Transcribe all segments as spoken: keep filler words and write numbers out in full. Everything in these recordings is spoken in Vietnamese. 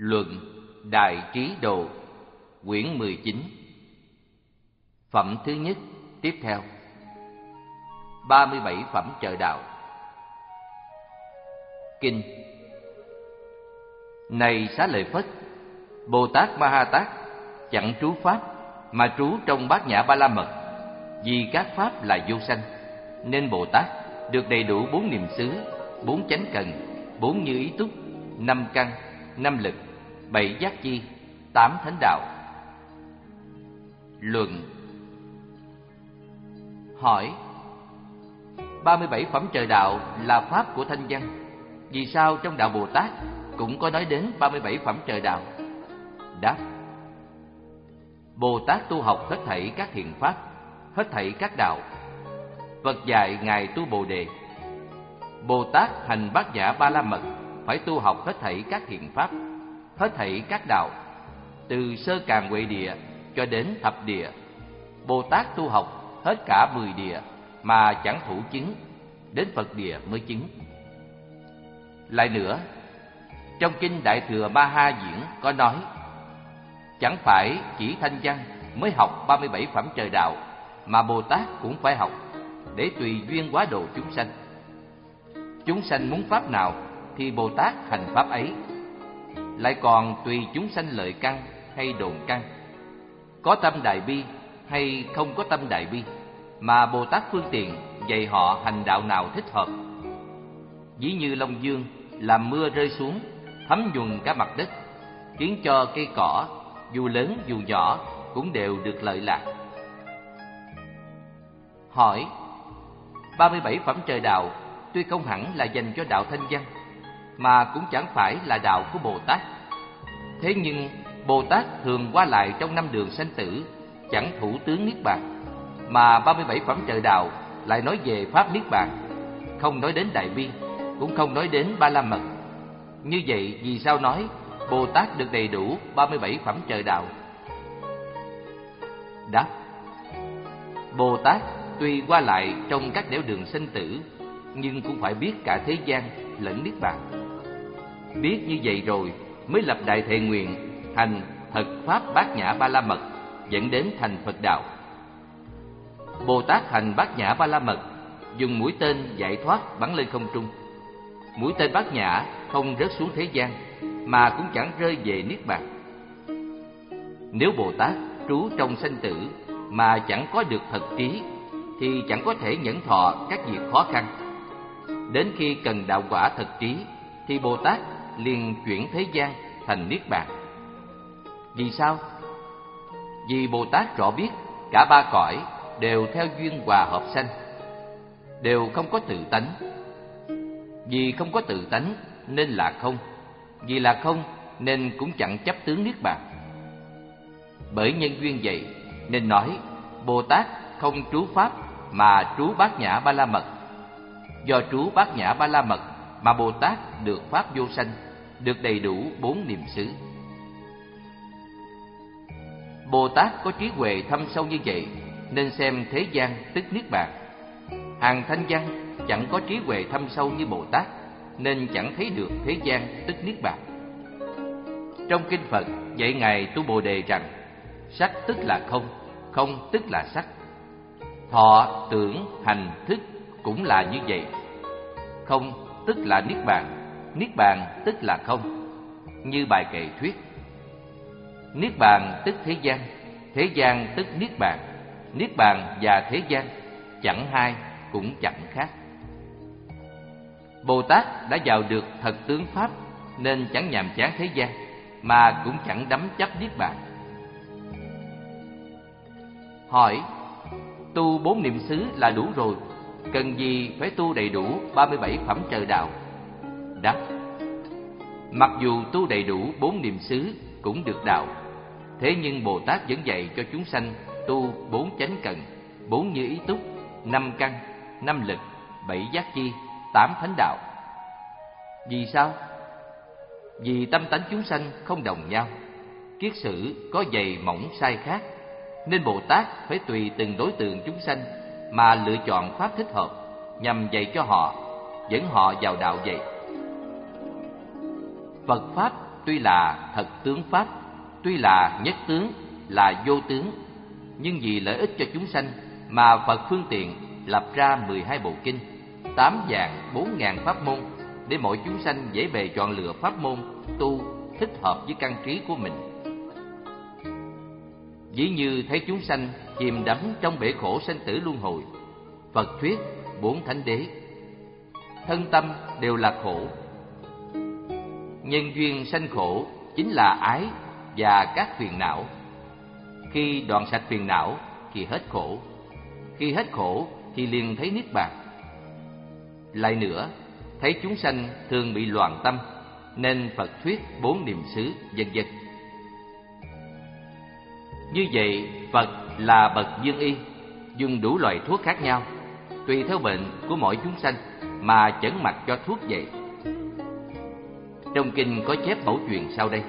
Luận Đại Trí Độ, quyển mười chín. Phẩm thứ nhất, tiếp theo. ba mươi bảy phẩm trợ đạo. Kinh. Này Xá Lợi Phất, Bồ Tát Ma Ha Tát chẳng trú pháp mà trú trong Bát Nhã Ba La Mật. Vì các pháp là vô sanh, nên Bồ Tát được đầy đủ bốn niệm xứ, bốn chánh cần, bốn như ý túc, năm căn, năm lực, bảy giác chi, tám thánh đạo. Luận. Hỏi: ba mươi bảy phẩm trợ đạo là pháp của thanh văn, vì sao trong đạo Bồ Tát cũng có nói đến ba mươi bảy phẩm trợ đạo? Đáp: Bồ Tát tu học hết thảy các thiện pháp, hết thảy các đạo. Phật dạy ngài tu Bồ đề. Bồ Tát hành Bát Nhã Ba La Mật phải tu học hết thảy các thiện pháp, hết thảy các đạo, từ sơ càn huệ địa cho đến thập địa. Bồ Tát tu học hết cả mười địa mà chẳng thủ chứng, đến Phật địa mới chứng. Lại nữa, trong kinh Đại Thừa Ma Ha Diễn có nói: chẳng phải chỉ thanh văn mới học ba mươi bảy phẩm trời đạo, mà Bồ Tát cũng phải học, để tùy duyên hóa độ chúng sanh. Chúng sanh muốn pháp nào thì Bồ Tát hành pháp ấy. Lại còn tùy chúng sanh lợi căn hay độn căn, có tâm đại bi hay không có tâm đại bi, mà Bồ Tát phương tiện dạy họ hành đạo nào thích hợp. Ví như Long Dương làm mưa rơi xuống, thấm nhuần cả mặt đất, khiến cho cây cỏ dù lớn dù nhỏ cũng đều được lợi lạc. Hỏi: ba mươi bảy phẩm trời đạo tuy không hẳn là dành cho đạo thanh văn, mà cũng chẳng phải là đạo của Bồ Tát. Thế nhưng Bồ Tát thường qua lại trong năm đường sanh tử, chẳng thủ tướng niết bàn, mà ba mươi bảy phẩm trời đạo lại nói về pháp niết bàn, không nói đến đại bi, cũng không nói đến Ba La Mật. Như vậy vì sao nói Bồ Tát được đầy đủ ba mươi bảy phẩm trời đạo? Đáp: Bồ Tát tuy qua lại trong các nẻo đường sanh tử, nhưng cũng phải biết cả thế gian lẫn niết bàn. Biết như vậy rồi mới lập đại thệ nguyện hành thật pháp Bát Nhã Ba La Mật, dẫn đến thành Phật đạo. Bồ Tát hành Bát Nhã Ba La Mật, dùng mũi tên giải thoát bắn lên không trung. Mũi tên Bát Nhã không rớt xuống thế gian, mà cũng chẳng rơi về niết bàn. Nếu Bồ Tát trú trong sanh tử mà chẳng có được thật trí, thì chẳng có thể nhẫn thọ các việc khó khăn. Đến khi cần đạo quả thật trí, thì Bồ Tát liền chuyển thế gian thành niết bàn. Vì sao? Vì Bồ Tát rõ biết cả ba cõi đều theo duyên hòa hợp sanh, đều không có tự tánh. Vì không có tự tánh nên là không, vì là không nên cũng chẳng chấp tướng niết bàn. Bởi nhân duyên vậy nên nói Bồ Tát không trú pháp mà trú Bát Nhã Ba La Mật. Do trú Bát Nhã Ba La Mật mà Bồ Tát được pháp vô sanh, được đầy đủ bốn niệm xứ. Bồ Tát có trí huệ thâm sâu như vậy, nên xem thế gian tức niết bàn. Hàng thanh văn chẳng có trí huệ thâm sâu như Bồ Tát, nên chẳng thấy được thế gian tức niết bàn. Trong kinh Phật dạy ngài tu Bồ đề rằng: sắc tức là không, không tức là sắc. Thọ, tưởng, hành, thức cũng là như vậy. Không tức là niết bàn, niết bàn tức là không. Như bài kệ thuyết: niết bàn tức thế gian, thế gian tức niết bàn, niết bàn và thế gian chẳng hai cũng chẳng khác. Bồ Tát đã vào được thật tướng pháp, nên chẳng nhàm chán thế gian, mà cũng chẳng đắm chấp niết bàn. Hỏi: tu bốn niệm xứ là đủ rồi, cần gì phải tu đầy đủ ba mươi bảy phẩm trời đạo? Đáp: mặc dù tu đầy đủ bốn niệm xứ cũng được đạo, thế nhưng Bồ Tát vẫn dạy cho chúng sanh tu bốn chánh cần, bốn như ý túc, năm căn, năm lực, bảy giác chi, tám thánh đạo. Vì sao? Vì tâm tánh chúng sanh không đồng nhau, kiết sử có dày mỏng sai khác, nên Bồ Tát phải tùy từng đối tượng chúng sanh mà lựa chọn pháp thích hợp, nhằm dạy cho họ, dẫn họ vào đạo vậy. Phật Pháp tuy là thật tướng pháp, tuy là nhất tướng, là vô tướng, nhưng vì lợi ích cho chúng sanh mà Phật phương tiện lập ra mười hai bộ kinh, tám vạn bốn ngàn pháp môn để mọi chúng sanh dễ bề chọn lựa pháp môn tu thích hợp với căn trí của mình. Ví như thấy chúng sanh chìm đắm trong bể khổ sanh tử luân hồi, Phật thuyết bốn thánh đế, thân tâm đều là khổ. Nhân duyên sanh khổ chính là ái và các phiền não. Khi đoạn sạch phiền não thì hết khổ, khi hết khổ thì liền thấy niết bàn. Lại nữa, thấy chúng sanh thường bị loạn tâm, nên Phật thuyết bốn niệm xứ, vân vân. Như vậy, Phật là bậc dương y, dùng đủ loại thuốc khác nhau, tùy theo bệnh của mỗi chúng sanh mà chẩn mạch cho thuốc vậy. Trong kinh có chép mẫu chuyện sau đây.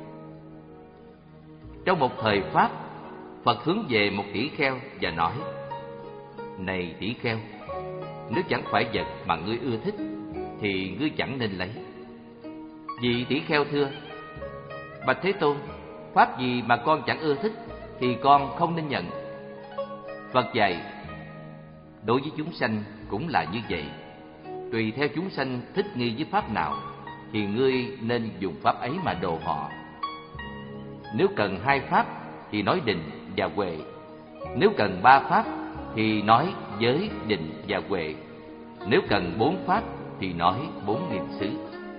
Trong một thời Pháp, Phật hướng về một tỷ kheo và nói: Này tỷ kheo, nếu chẳng phải vật mà ngươi ưa thích thì ngươi chẳng nên lấy. Vị tỷ kheo thưa: Bạch Thế Tôn, pháp gì mà con chẳng ưa thích thì con không nên nhận. Phật dạy: Đối với chúng sanh cũng là như vậy. Tùy theo chúng sanh thích nghi với pháp nào thì ngươi nên dùng pháp ấy mà độ họ. Nếu cần hai pháp thì nói định và huệ. Nếu cần ba pháp thì nói giới, định và huệ. Nếu cần bốn pháp thì nói bốn niệm xứ.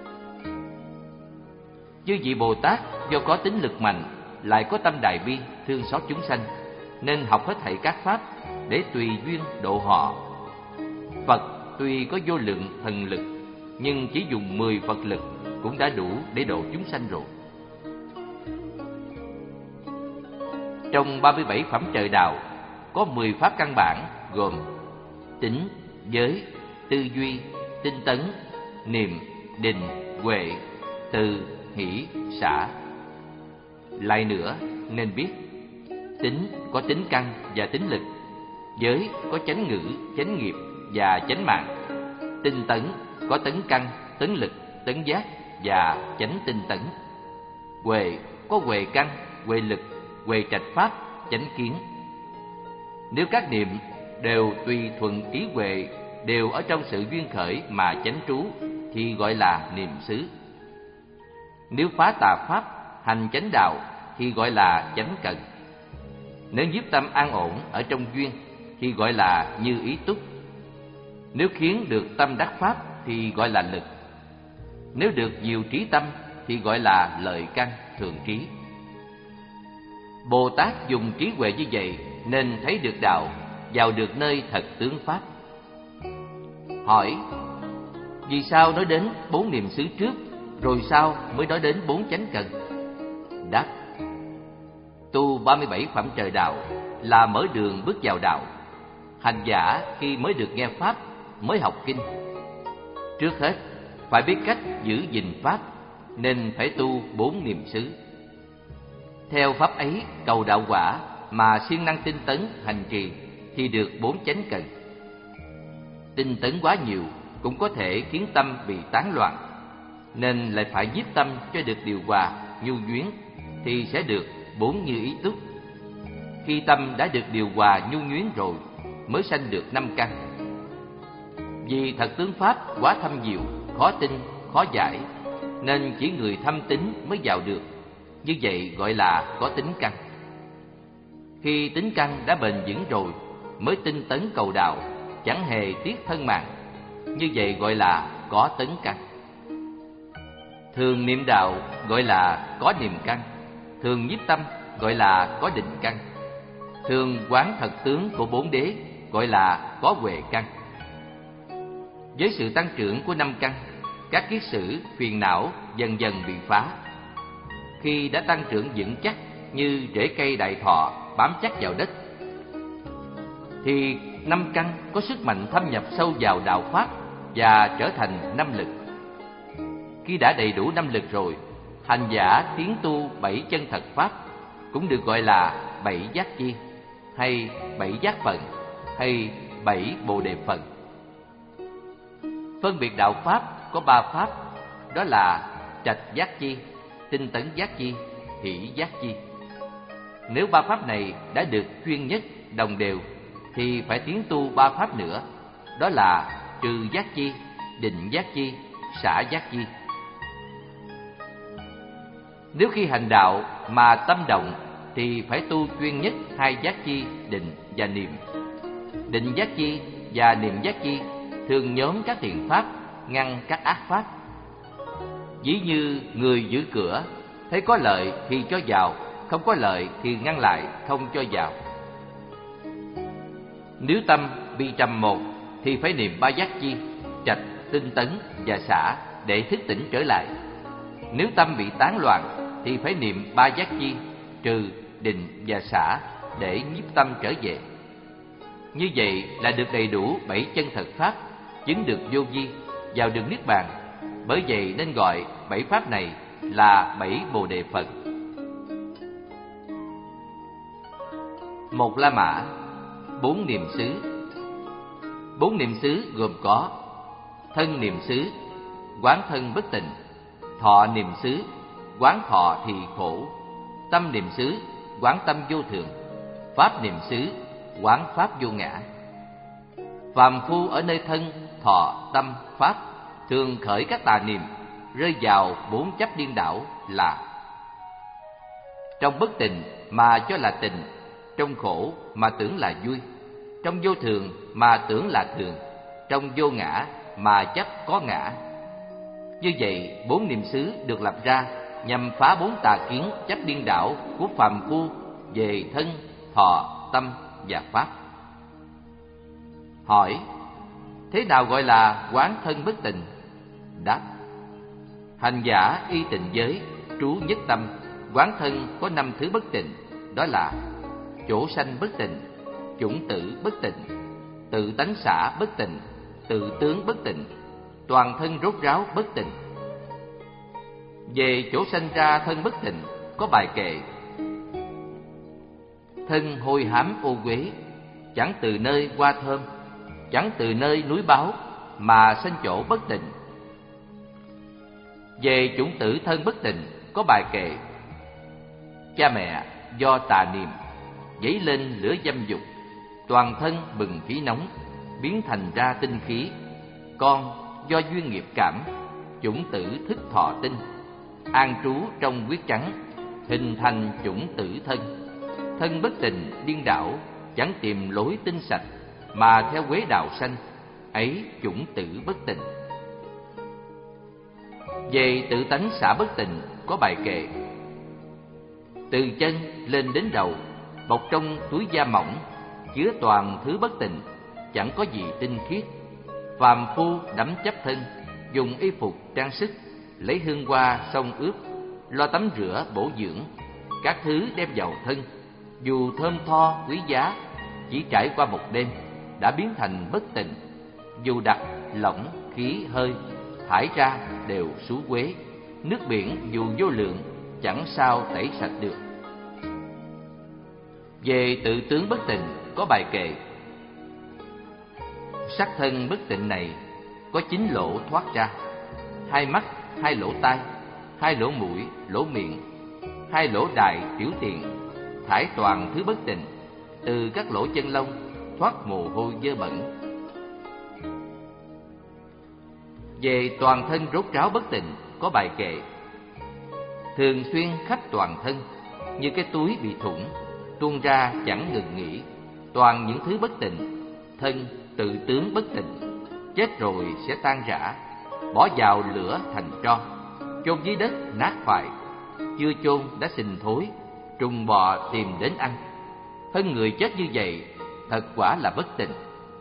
Chư vị Bồ Tát do có tính lực mạnh, lại có tâm đại bi thương xót chúng sanh, nên học hết thảy các pháp để tùy duyên độ họ. Phật tuy có vô lượng thần lực, nhưng chỉ dùng mười Phật lực cũng đã đủ để độ chúng sanh rồi. Trong ba mươi bảy phẩm trời đạo có mười pháp căn bản gồm tính, giới, tư duy, tinh tấn, niệm, định, huệ, từ, hỷ, xả. Lại nữa nên biết, tính có tính căn và tính lực, giới có chánh ngữ, chánh nghiệp và chánh mạng, tinh tấn có tấn căn, tấn lực, tấn giác và chánh tinh tấn, huệ có huệ căn, huệ lực, huệ trạch pháp, chánh kiến. Nếu các niệm đều tùy thuận trí huệ, đều ở trong sự duyên khởi mà chánh trú thì gọi là niệm xứ. Nếu phá tà pháp, hành chánh đạo thì gọi là chánh cần. Nếu nhiếp tâm an ổn ở trong duyên thì gọi là như ý túc. Nếu khiến được tâm đắc pháp thì gọi là lực. Nếu được diệu trí tâm thì gọi là lợi căn, thường trí. Bồ Tát dùng trí huệ như vậy nên thấy được đạo, vào được nơi thật tướng pháp. Hỏi: Vì sao nói đến bốn niệm xứ trước, rồi sao mới nói đến bốn chánh cần? Đáp: Tu ba mươi bảy phẩm trời đạo là mở đường bước vào đạo. Hành giả khi mới được nghe pháp, mới học kinh, trước hết phải biết cách giữ gìn pháp, nên phải tu bốn niệm xứ. Theo pháp ấy cầu đạo quả mà siêng năng tinh tấn hành trì thì được bốn chánh cần. Tinh tấn quá nhiều cũng có thể khiến tâm bị tán loạn, nên lại phải nhiếp tâm cho được điều hòa, nhu nhuyến thì sẽ được bốn như ý túc. Khi tâm đã được điều hòa nhu nhuyến rồi mới sanh được năm căn. Vì thật tướng pháp quá thâm diệu, khó tin, khó giải, nên chỉ người thâm tín mới vào được. Như vậy gọi là có tính căn. Khi tính căn đã bền vững rồi mới tinh tấn cầu đạo, chẳng hề tiếc thân mạng. Như vậy gọi là có tấn căn. Thường niệm đạo gọi là có niệm căn. Thường nhiếp tâm gọi là có định căn. Thường quán thật tướng của bốn đế gọi là có huệ căn. Với sự tăng trưởng của năm căn, các kiết sử, phiền não dần dần bị phá. Khi đã tăng trưởng vững chắc như rễ cây đại thọ bám chắc vào đất, thì năm căn có sức mạnh thâm nhập sâu vào đạo pháp và trở thành năm lực. Khi đã đầy đủ năm lực rồi, hành giả tiến tu bảy chân thật pháp, cũng được gọi là bảy giác chi, hay bảy giác phận, hay bảy bồ đề phận. Phân biệt đạo pháp có ba pháp, đó là trạch giác chi, tinh tấn giác chi, hỷ giác chi. Nếu ba pháp này đã được chuyên nhất, đồng đều, thì phải tiến tu ba pháp nữa, đó là trừ giác chi, định giác chi, xả giác chi. Nếu khi hành đạo mà tâm động thì phải tu chuyên nhất hai giác chi, định và niệm. Định giác chi và niệm giác chi thường nhóm các thiện pháp, ngăn các ác pháp. Ví như người giữ cửa, thấy có lợi thì cho vào, không có lợi thì ngăn lại, không cho vào. Nếu tâm bị trầm một thì phải niệm ba giác chi, trạch, tinh tấn và xả để thức tỉnh trở lại. Nếu tâm bị tán loạn thì phải niệm ba giác chi, trừ, định và xả để nhiếp tâm trở về. Như vậy là được đầy đủ bảy chân thật pháp, chứng được vô vi, vào được niết bàn. Bởi vậy nên gọi bảy pháp này là bảy Bồ Đề Phật. Một La Mã, bốn niệm xứ. Bốn niệm xứ gồm có thân niệm xứ, quán thân bất tịnh; thọ niệm xứ, quán thọ thì khổ; tâm niệm xứ, quán tâm vô thường; pháp niệm xứ, quán pháp vô ngã. Phàm phu ở nơi thân, thọ, tâm, pháp thường khởi các tà niệm, rơi vào bốn chấp điên đảo là: trong bất tịnh mà cho là tịnh, trong khổ mà tưởng là vui, trong vô thường mà tưởng là thường, trong vô ngã mà chấp có ngã. Như vậy, bốn niệm xứ được lập ra nhằm phá bốn tà kiến chấp điên đảo của phàm phu về thân, thọ, tâm và pháp. Hỏi: thế nào gọi là quán thân bất tịnh? Đáp: hành giả y tịnh giới, trú nhất tâm, quán thân có năm thứ bất tịnh, đó là chỗ sanh bất tịnh, chủng tử bất tịnh, tự tánh xả bất tịnh, tự tướng bất tịnh, toàn thân rốt ráo bất tịnh. Về chỗ sanh ra thân bất tịnh có bài kệ: thân hôi hám ô uế, chẳng từ nơi hoa thơm, chẳng từ nơi núi báo, mà sanh chỗ bất tịnh. Về chủng tử thân bất tịnh có bài kệ: cha mẹ do tà niệm dấy lên lửa dâm dục, toàn thân bừng khí nóng, biến thành ra tinh khí. Con do duyên nghiệp cảm, chủng tử thức thọ tinh, an trú trong huyết trắng, hình thành chủng tử thân. Thân bất tịnh điên đảo, chẳng tìm lối tinh sạch, mà theo quế đạo sanh, ấy chủng tử bất tịnh. Về tự tánh xả bất tịnh có bài kệ: từ chân lên đến đầu, bọc trong túi da mỏng, chứa toàn thứ bất tịnh, chẳng có gì tinh khiết. Phàm phu đắm chấp thân, dùng y phục trang sức, lấy hương hoa xông ướp, lo tắm rửa bổ dưỡng, các thứ đem vào thân, dù thơm tho quý giá, chỉ trải qua một đêm đã biến thành bất tịnh. Dù đặc, lỏng, khí, hơi thải ra đều xú uế, nước biển dù vô lượng chẳng sao tẩy sạch được. Về tự tướng bất tịnh có bài kệ: sắc thân bất tịnh này có chín lỗ thoát ra, hai mắt, hai lỗ tai, hai lỗ mũi, lỗ miệng, hai lỗ đại tiểu tiện, thải toàn thứ bất tịnh, từ các lỗ chân lông thoát mồ hôi dơ bẩn. Về toàn thân rốt ráo bất tịnh có bài kệ: thường xuyên khắp toàn thân, như cái túi bị thủng, tuôn ra chẳng ngừng nghỉ, toàn những thứ bất tịnh. Thân tự tướng bất tịnh, chết rồi sẽ tan rã, bỏ vào lửa thành tro, chôn dưới đất nát hoại, chưa chôn đã sình thối, trùng bò tìm đến ăn. Thân người chết như vậy thật quả là bất tịnh.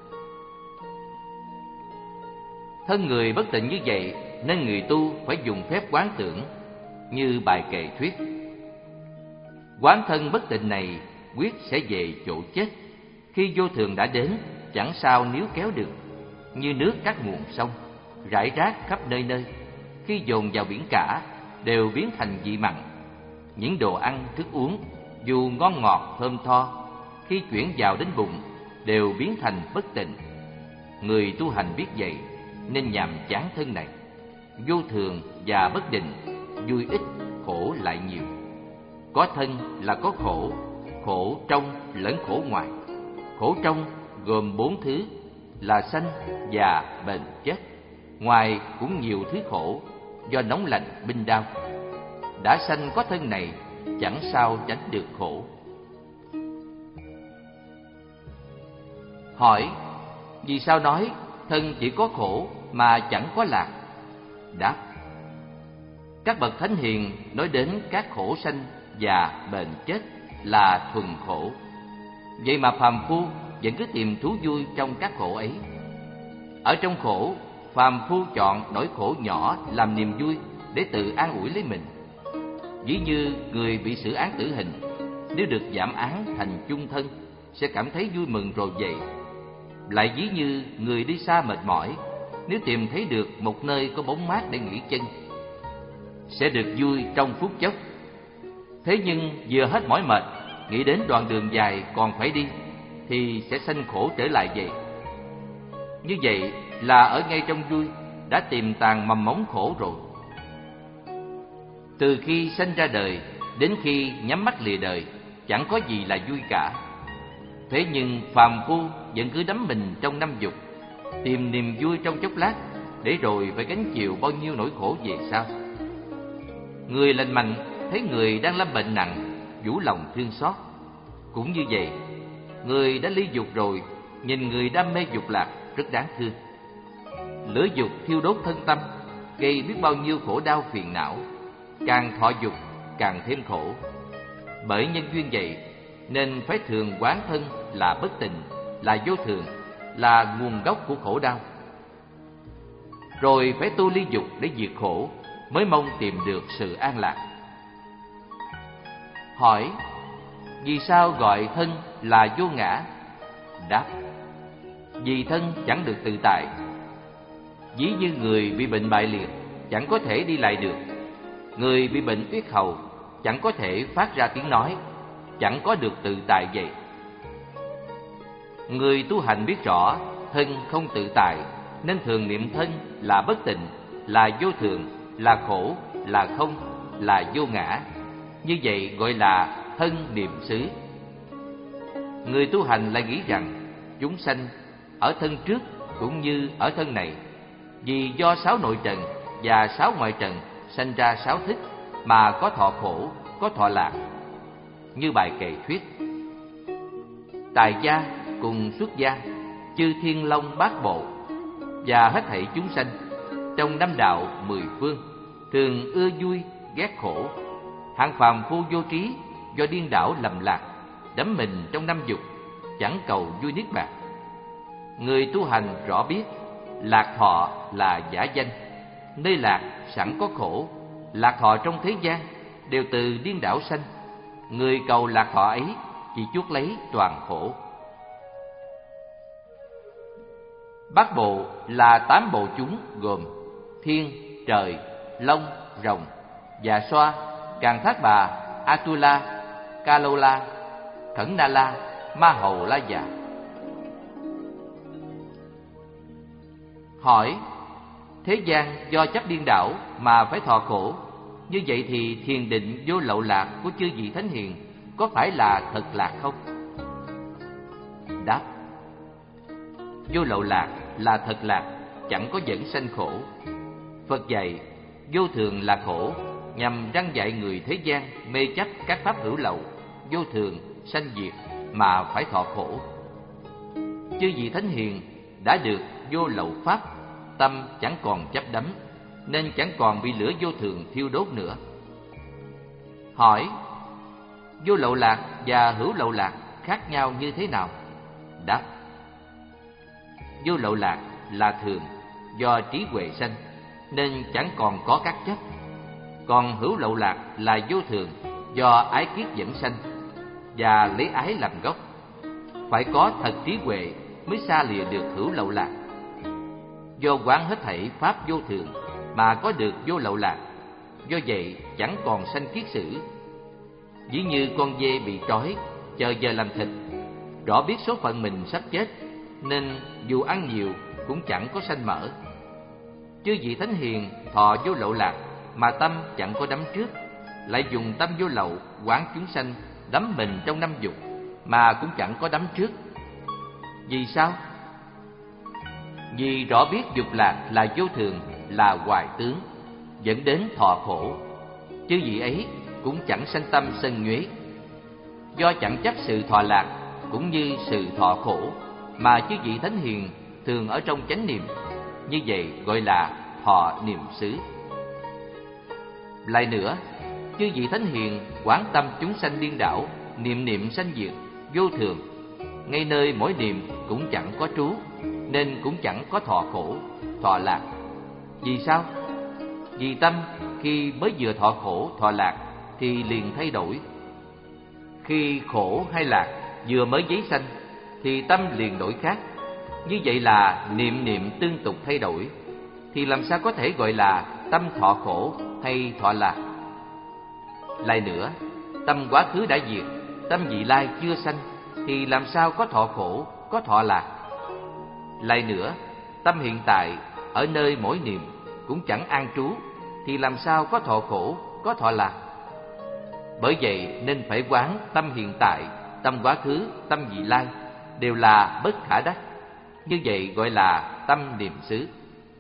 Thân người bất tịnh như vậy nên người tu phải dùng phép quán tưởng, như bài kệ thuyết: quán thân bất tịnh này quyết sẽ về chỗ chết, khi vô thường đã đến chẳng sao níu kéo được. Như nước các nguồn sông rải rác khắp nơi nơi, khi dồn vào biển cả đều biến thành vị mặn. Những đồ ăn thức uống dù ngon ngọt thơm tho, khi chuyển vào đến bụng đều biến thành bất tịnh. Người tu hành biết vậy nên nhàm chán thân này, vô thường và bất định, vui ít khổ lại nhiều. Có thân là có khổ, khổ trong lẫn khổ ngoài. Khổ trong gồm bốn thứ là sanh, già, bệnh, chết. Ngoài cũng nhiều thứ khổ do nóng lạnh, binh đao. Đã sanh có thân này, chẳng sao tránh được khổ. Hỏi: vì sao nói thân chỉ có khổ mà chẳng có lạc? Đáp: các bậc thánh hiền nói đến các khổ sanh, già, bệnh, chết là thuần khổ. Vậy mà phàm phu vẫn cứ tìm thú vui trong các khổ ấy. Ở trong khổ, phàm phu chọn nỗi khổ nhỏ làm niềm vui để tự an ủi lấy mình. Ví như người bị xử án tử hình, nếu được giảm án thành chung thân sẽ cảm thấy vui mừng rồi vậy. Lại ví như người đi xa mệt mỏi, nếu tìm thấy được một nơi có bóng mát để nghỉ chân sẽ được vui trong phút chốc. Thế nhưng vừa hết mỏi mệt, nghĩ đến đoạn đường dài còn phải đi thì sẽ sanh khổ trở lại vậy. Như vậy là ở ngay trong vui đã tìm tàng mầm móng khổ rồi. Từ khi sanh ra đời đến khi nhắm mắt lìa đời, chẳng có gì là vui cả. Thế nhưng phàm phu vẫn cứ đắm mình trong năm dục, tìm niềm vui trong chốc lát, để rồi phải gánh chịu bao nhiêu nỗi khổ về sau. Người lành mạnh thấy người đang lâm bệnh nặng, vũ lòng thương xót. Cũng như vậy, người đã ly dục rồi, nhìn người đam mê dục lạc rất đáng thương. Lửa dục thiêu đốt thân tâm, gây biết bao nhiêu khổ đau phiền não. Càng thọ dục càng thêm khổ. Bởi nhân duyên vậy nên phải thường quán thân là bất tịnh, là vô thường, là nguồn gốc của khổ đau. Rồi phải tu ly dục để diệt khổ, mới mong tìm được sự an lạc. Hỏi: vì sao gọi thân là vô ngã? Đáp: vì thân chẳng được tự tại. Ví như người bị bệnh bại liệt, chẳng có thể đi lại được. Người bị bệnh yết hầu, chẳng có thể phát ra tiếng nói, chẳng có được tự tại vậy. Người tu hành biết rõ thân không tự tại, nên thường niệm thân là bất tịnh, là vô thường, là khổ, là không, là vô ngã. Như vậy gọi là thân niệm xứ. Người tu hành lại nghĩ rằng chúng sanh ở thân trước cũng như ở thân này, vì do sáu nội trần và sáu ngoại trần sanh ra sáu thức mà có thọ khổ, có thọ lạc. Như bài kệ thuyết: tài gia cùng xuất gia, chư thiên long bát bộ, và hết thảy chúng sanh trong năm đạo mười phương, thường ưa vui ghét khổ. Hạng phàm phu vô trí, do điên đảo lầm lạc, đắm mình trong năm dục, chẳng cầu vui niết bàn. Người tu hành rõ biết lạc thọ là giả danh, nơi lạc sẵn có khổ. Lạc thọ trong thế gian đều từ điên đảo sanh. Người cầu lạc thọ ấy chỉ chuốc lấy toàn khổ. Bát bộ là tám bộ chúng, gồm thiên, trời, long, rồng, dạ xoa, Càn Thác Bà, Atula, Kalola, Khẩn Na La, Ma Hầu La Già. Hỏi: thế gian do chấp điên đảo mà phải thọ khổ, như vậy thì thiền định vô lậu lạc của chư vị thánh hiền có phải là thật lạc không? Đáp: vô lậu lạc là thật lạc, chẳng có dẫn sanh khổ. Phật dạy vô thường là khổ, nhằm răn dạy người thế gian mê chấp các pháp hữu lậu, vô thường, sanh diệt mà phải thọ khổ. Chư vị thánh hiền đã được vô lậu pháp, tâm chẳng còn chấp đắm, nên chẳng còn bị lửa vô thường thiêu đốt nữa. Hỏi: vô lậu lạc và hữu lậu lạc khác nhau như thế nào? Đáp: vô lậu lạc là thường, do trí huệ sanh, nên chẳng còn có các chấp. Còn hữu lậu lạc là vô thường, do ái kiết dẫn sanh, và lấy ái làm gốc. Phải có thật trí huệ mới xa lìa được hữu lậu lạc. Do quán hết thảy pháp vô thường mà có được vô lậu lạc, do vậy chẳng còn sanh kiết sử. Ví như con dê bị trói, chờ giờ làm thịt, rõ biết số phận mình sắp chết, nên dù ăn nhiều cũng chẳng có sanh mỡ. Chư vị thánh hiền thọ vô lậu lạc mà tâm chẳng có đắm trước, lại dùng tâm vô lậu quán chúng sanh đắm mình trong năm dục mà cũng chẳng có đắm trước. Vì sao? Vì rõ biết dục lạc là vô thường, là hoài tướng, dẫn đến thọ khổ. Chư vị ấy cũng chẳng sanh tâm sân nhuế. Do chẳng chấp sự thọ lạc cũng như sự thọ khổ mà chư vị thánh hiền thường ở trong chánh niệm, như vậy gọi là thọ niệm xứ. Lại nữa, chư vị thánh hiền quán tâm chúng sanh điên đảo, niệm niệm sanh diệt, vô thường, ngay nơi mỗi niệm cũng chẳng có trú, nên cũng chẳng có thọ khổ, thọ lạc. Vì sao? Vì tâm khi mới vừa thọ khổ, thọ lạc thì liền thay đổi. Khi khổ hay lạc vừa mới giấy sanh thì tâm liền đổi khác. Như vậy là niệm niệm tương tục thay đổi, thì làm sao có thể gọi là tâm thọ khổ hay thọ lạc? Lại nữa, tâm quá khứ đã diệt, tâm vị lai chưa sanh, thì làm sao có thọ khổ, có thọ lạc? Lại nữa, tâm hiện tại ở nơi mỗi niệm cũng chẳng an trú, thì làm sao có thọ khổ, có thọ lạc? Bởi vậy nên phải quán tâm hiện tại, tâm quá khứ, tâm vị lai đều là bất khả đắc. Như vậy gọi là tâm niệm xứ.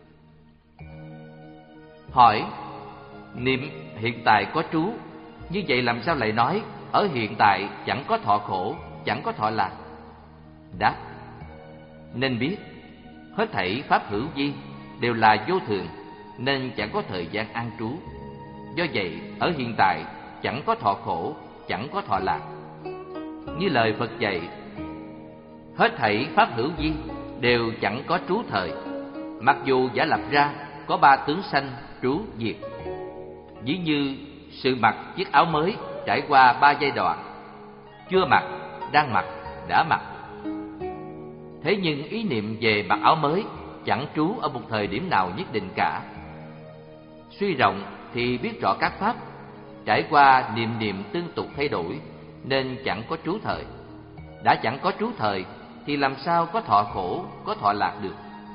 Hỏi: niệm hiện tại có trú, như vậy làm sao lại nói ở hiện tại chẳng có thọ khổ, chẳng có thọ lạc? Đáp: nên biết hết thảy pháp hữu vi đều là vô thường, nên chẳng có thời gian an trú. Do vậy ở hiện tại chẳng có thọ khổ, chẳng có thọ lạc. Như lời Phật dạy, hết thảy pháp hữu vi đều chẳng có trú thời, mặc dù giả lập ra có ba tướng sanh, trú, diệt. Ví như sự mặc chiếc áo mới trải qua ba giai đoạn: chưa mặc, đang mặc, đã mặc. Thế nhưng ý niệm về mặc áo mới chẳng trú ở một thời điểm nào nhất định cả. Suy rộng thì biết rõ các pháp trải qua niệm niệm tương tục thay đổi, nên chẳng có trú thời. Đã chẳng có trú thời thì làm sao có thọ khổ, có thọ lạc được?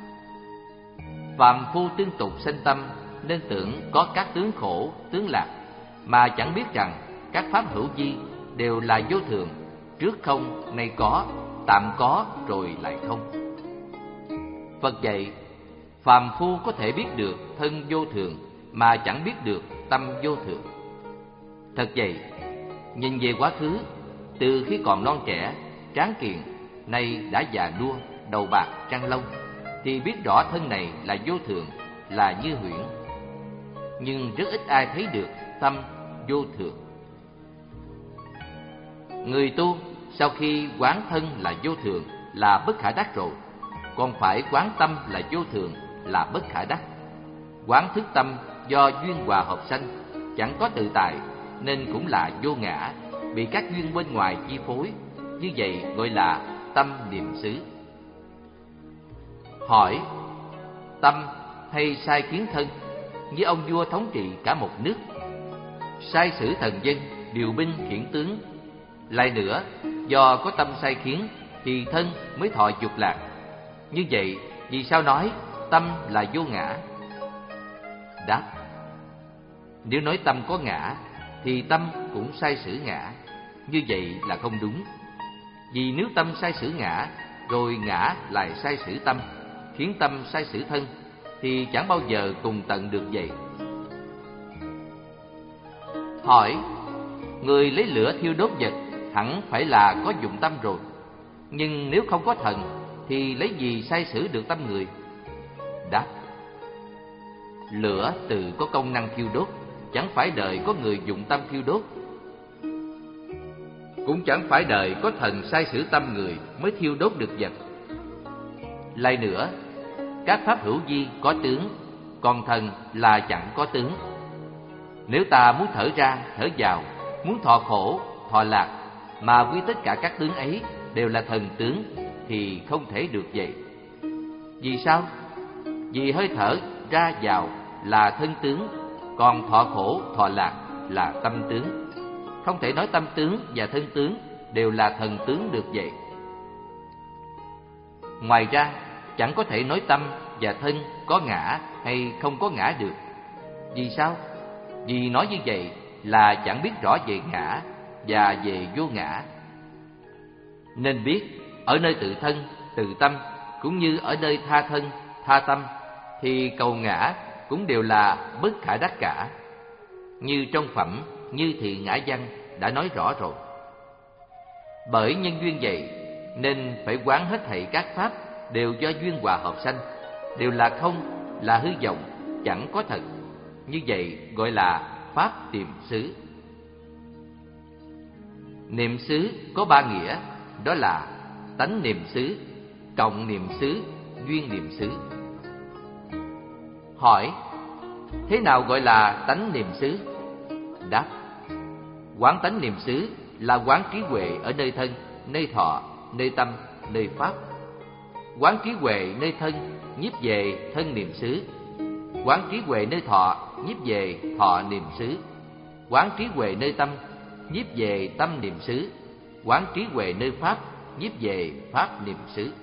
Phàm phu tương tục sanh tâm, nên tưởng có các tướng khổ, tướng lạc, mà chẳng biết rằng các pháp hữu vi đều là vô thường, trước không, nay có, tạm có rồi lại không. Phật dạy, phàm phu có thể biết được thân vô thường mà chẳng biết được tâm vô thường. Thật vậy, nhìn về quá khứ, từ khi còn non trẻ, tráng kiện, nay đã già nua, đầu bạc, răng lông, thì biết rõ thân này là vô thường, là như huyễn. Nhưng rất ít ai thấy được tâm vô thường. Người tu sau khi quán thân là vô thường, là bất khả đắc rồi, còn phải quán tâm là vô thường, là bất khả đắc. Quán thức tâm do duyên hòa hợp sanh, chẳng có tự tại, nên cũng là vô ngã, bị các duyên bên ngoài chi phối. Như vậy gọi là tâm niệm xứ. Hỏi: tâm hay sai khiến thân, như ông vua thống trị cả một nước, sai sử thần dân, điều binh khiển tướng. Lại nữa, do có tâm sai khiến thì thân mới thọ dục lạc. Như vậy vì sao nói tâm là vô ngã? Đáp: nếu nói tâm có ngã thì tâm cũng sai sử ngã. Như vậy là không đúng. Vì nếu tâm sai sử ngã, rồi ngã lại sai sử tâm, khiến tâm sai sử thân, thì chẳng bao giờ cùng tận được vậy. Hỏi: người lấy lửa thiêu đốt vật hẳn phải là có dụng tâm rồi, nhưng nếu không có thần thì lấy gì sai sử được tâm người? Đáp: lửa tự có công năng thiêu đốt, chẳng phải đợi có người dụng tâm thiêu đốt, cũng chẳng phải đợi có thần sai sử tâm người mới thiêu đốt được vật. Lại nữa, các pháp hữu vi có tướng, còn thần là chẳng có tướng. Nếu ta muốn thở ra, thở vào, muốn thọ khổ, thọ lạc, mà quy tất cả các tướng ấy đều là thần tướng, thì không thể được vậy. Vì sao? Vì hơi thở ra vào là thân tướng, còn thọ khổ, thọ lạc là tâm tướng. Không thể nói tâm tướng và thân tướng đều là thần tướng được vậy. Ngoài ra, chẳng có thể nói tâm và thân có ngã hay không có ngã được. Vì sao? Vì nói như vậy là chẳng biết rõ về ngã và về vô ngã. Nên biết ở nơi tự thân, tự tâm cũng như ở nơi tha thân, tha tâm thì cầu ngã cũng đều là bất khả đắc cả. Như trong phẩm Như Thị Ngã Văn đã nói rõ rồi. Bởi nhân duyên vậy nên phải quán hết thảy các pháp đều do duyên hòa hợp sanh, đều là không, là hư vọng, chẳng có thật. Như vậy gọi là pháp tiềm xứ. Niệm xứ có ba nghĩa, đó là tánh niệm xứ, cộng niệm xứ, duyên niệm xứ. Hỏi: thế nào gọi là tánh niệm xứ? Đáp: quán tánh niệm xứ là quán trí huệ ở nơi thân, nơi thọ, nơi tâm, nơi pháp. Quán trí huệ nơi thân nhiếp về thân niệm xứ. Quán trí huệ nơi thọ nhiếp về thọ niệm xứ. Quán trí huệ nơi tâm nhiếp về tâm niệm xứ. Quán trí huệ nơi pháp nhiếp về pháp niệm xứ.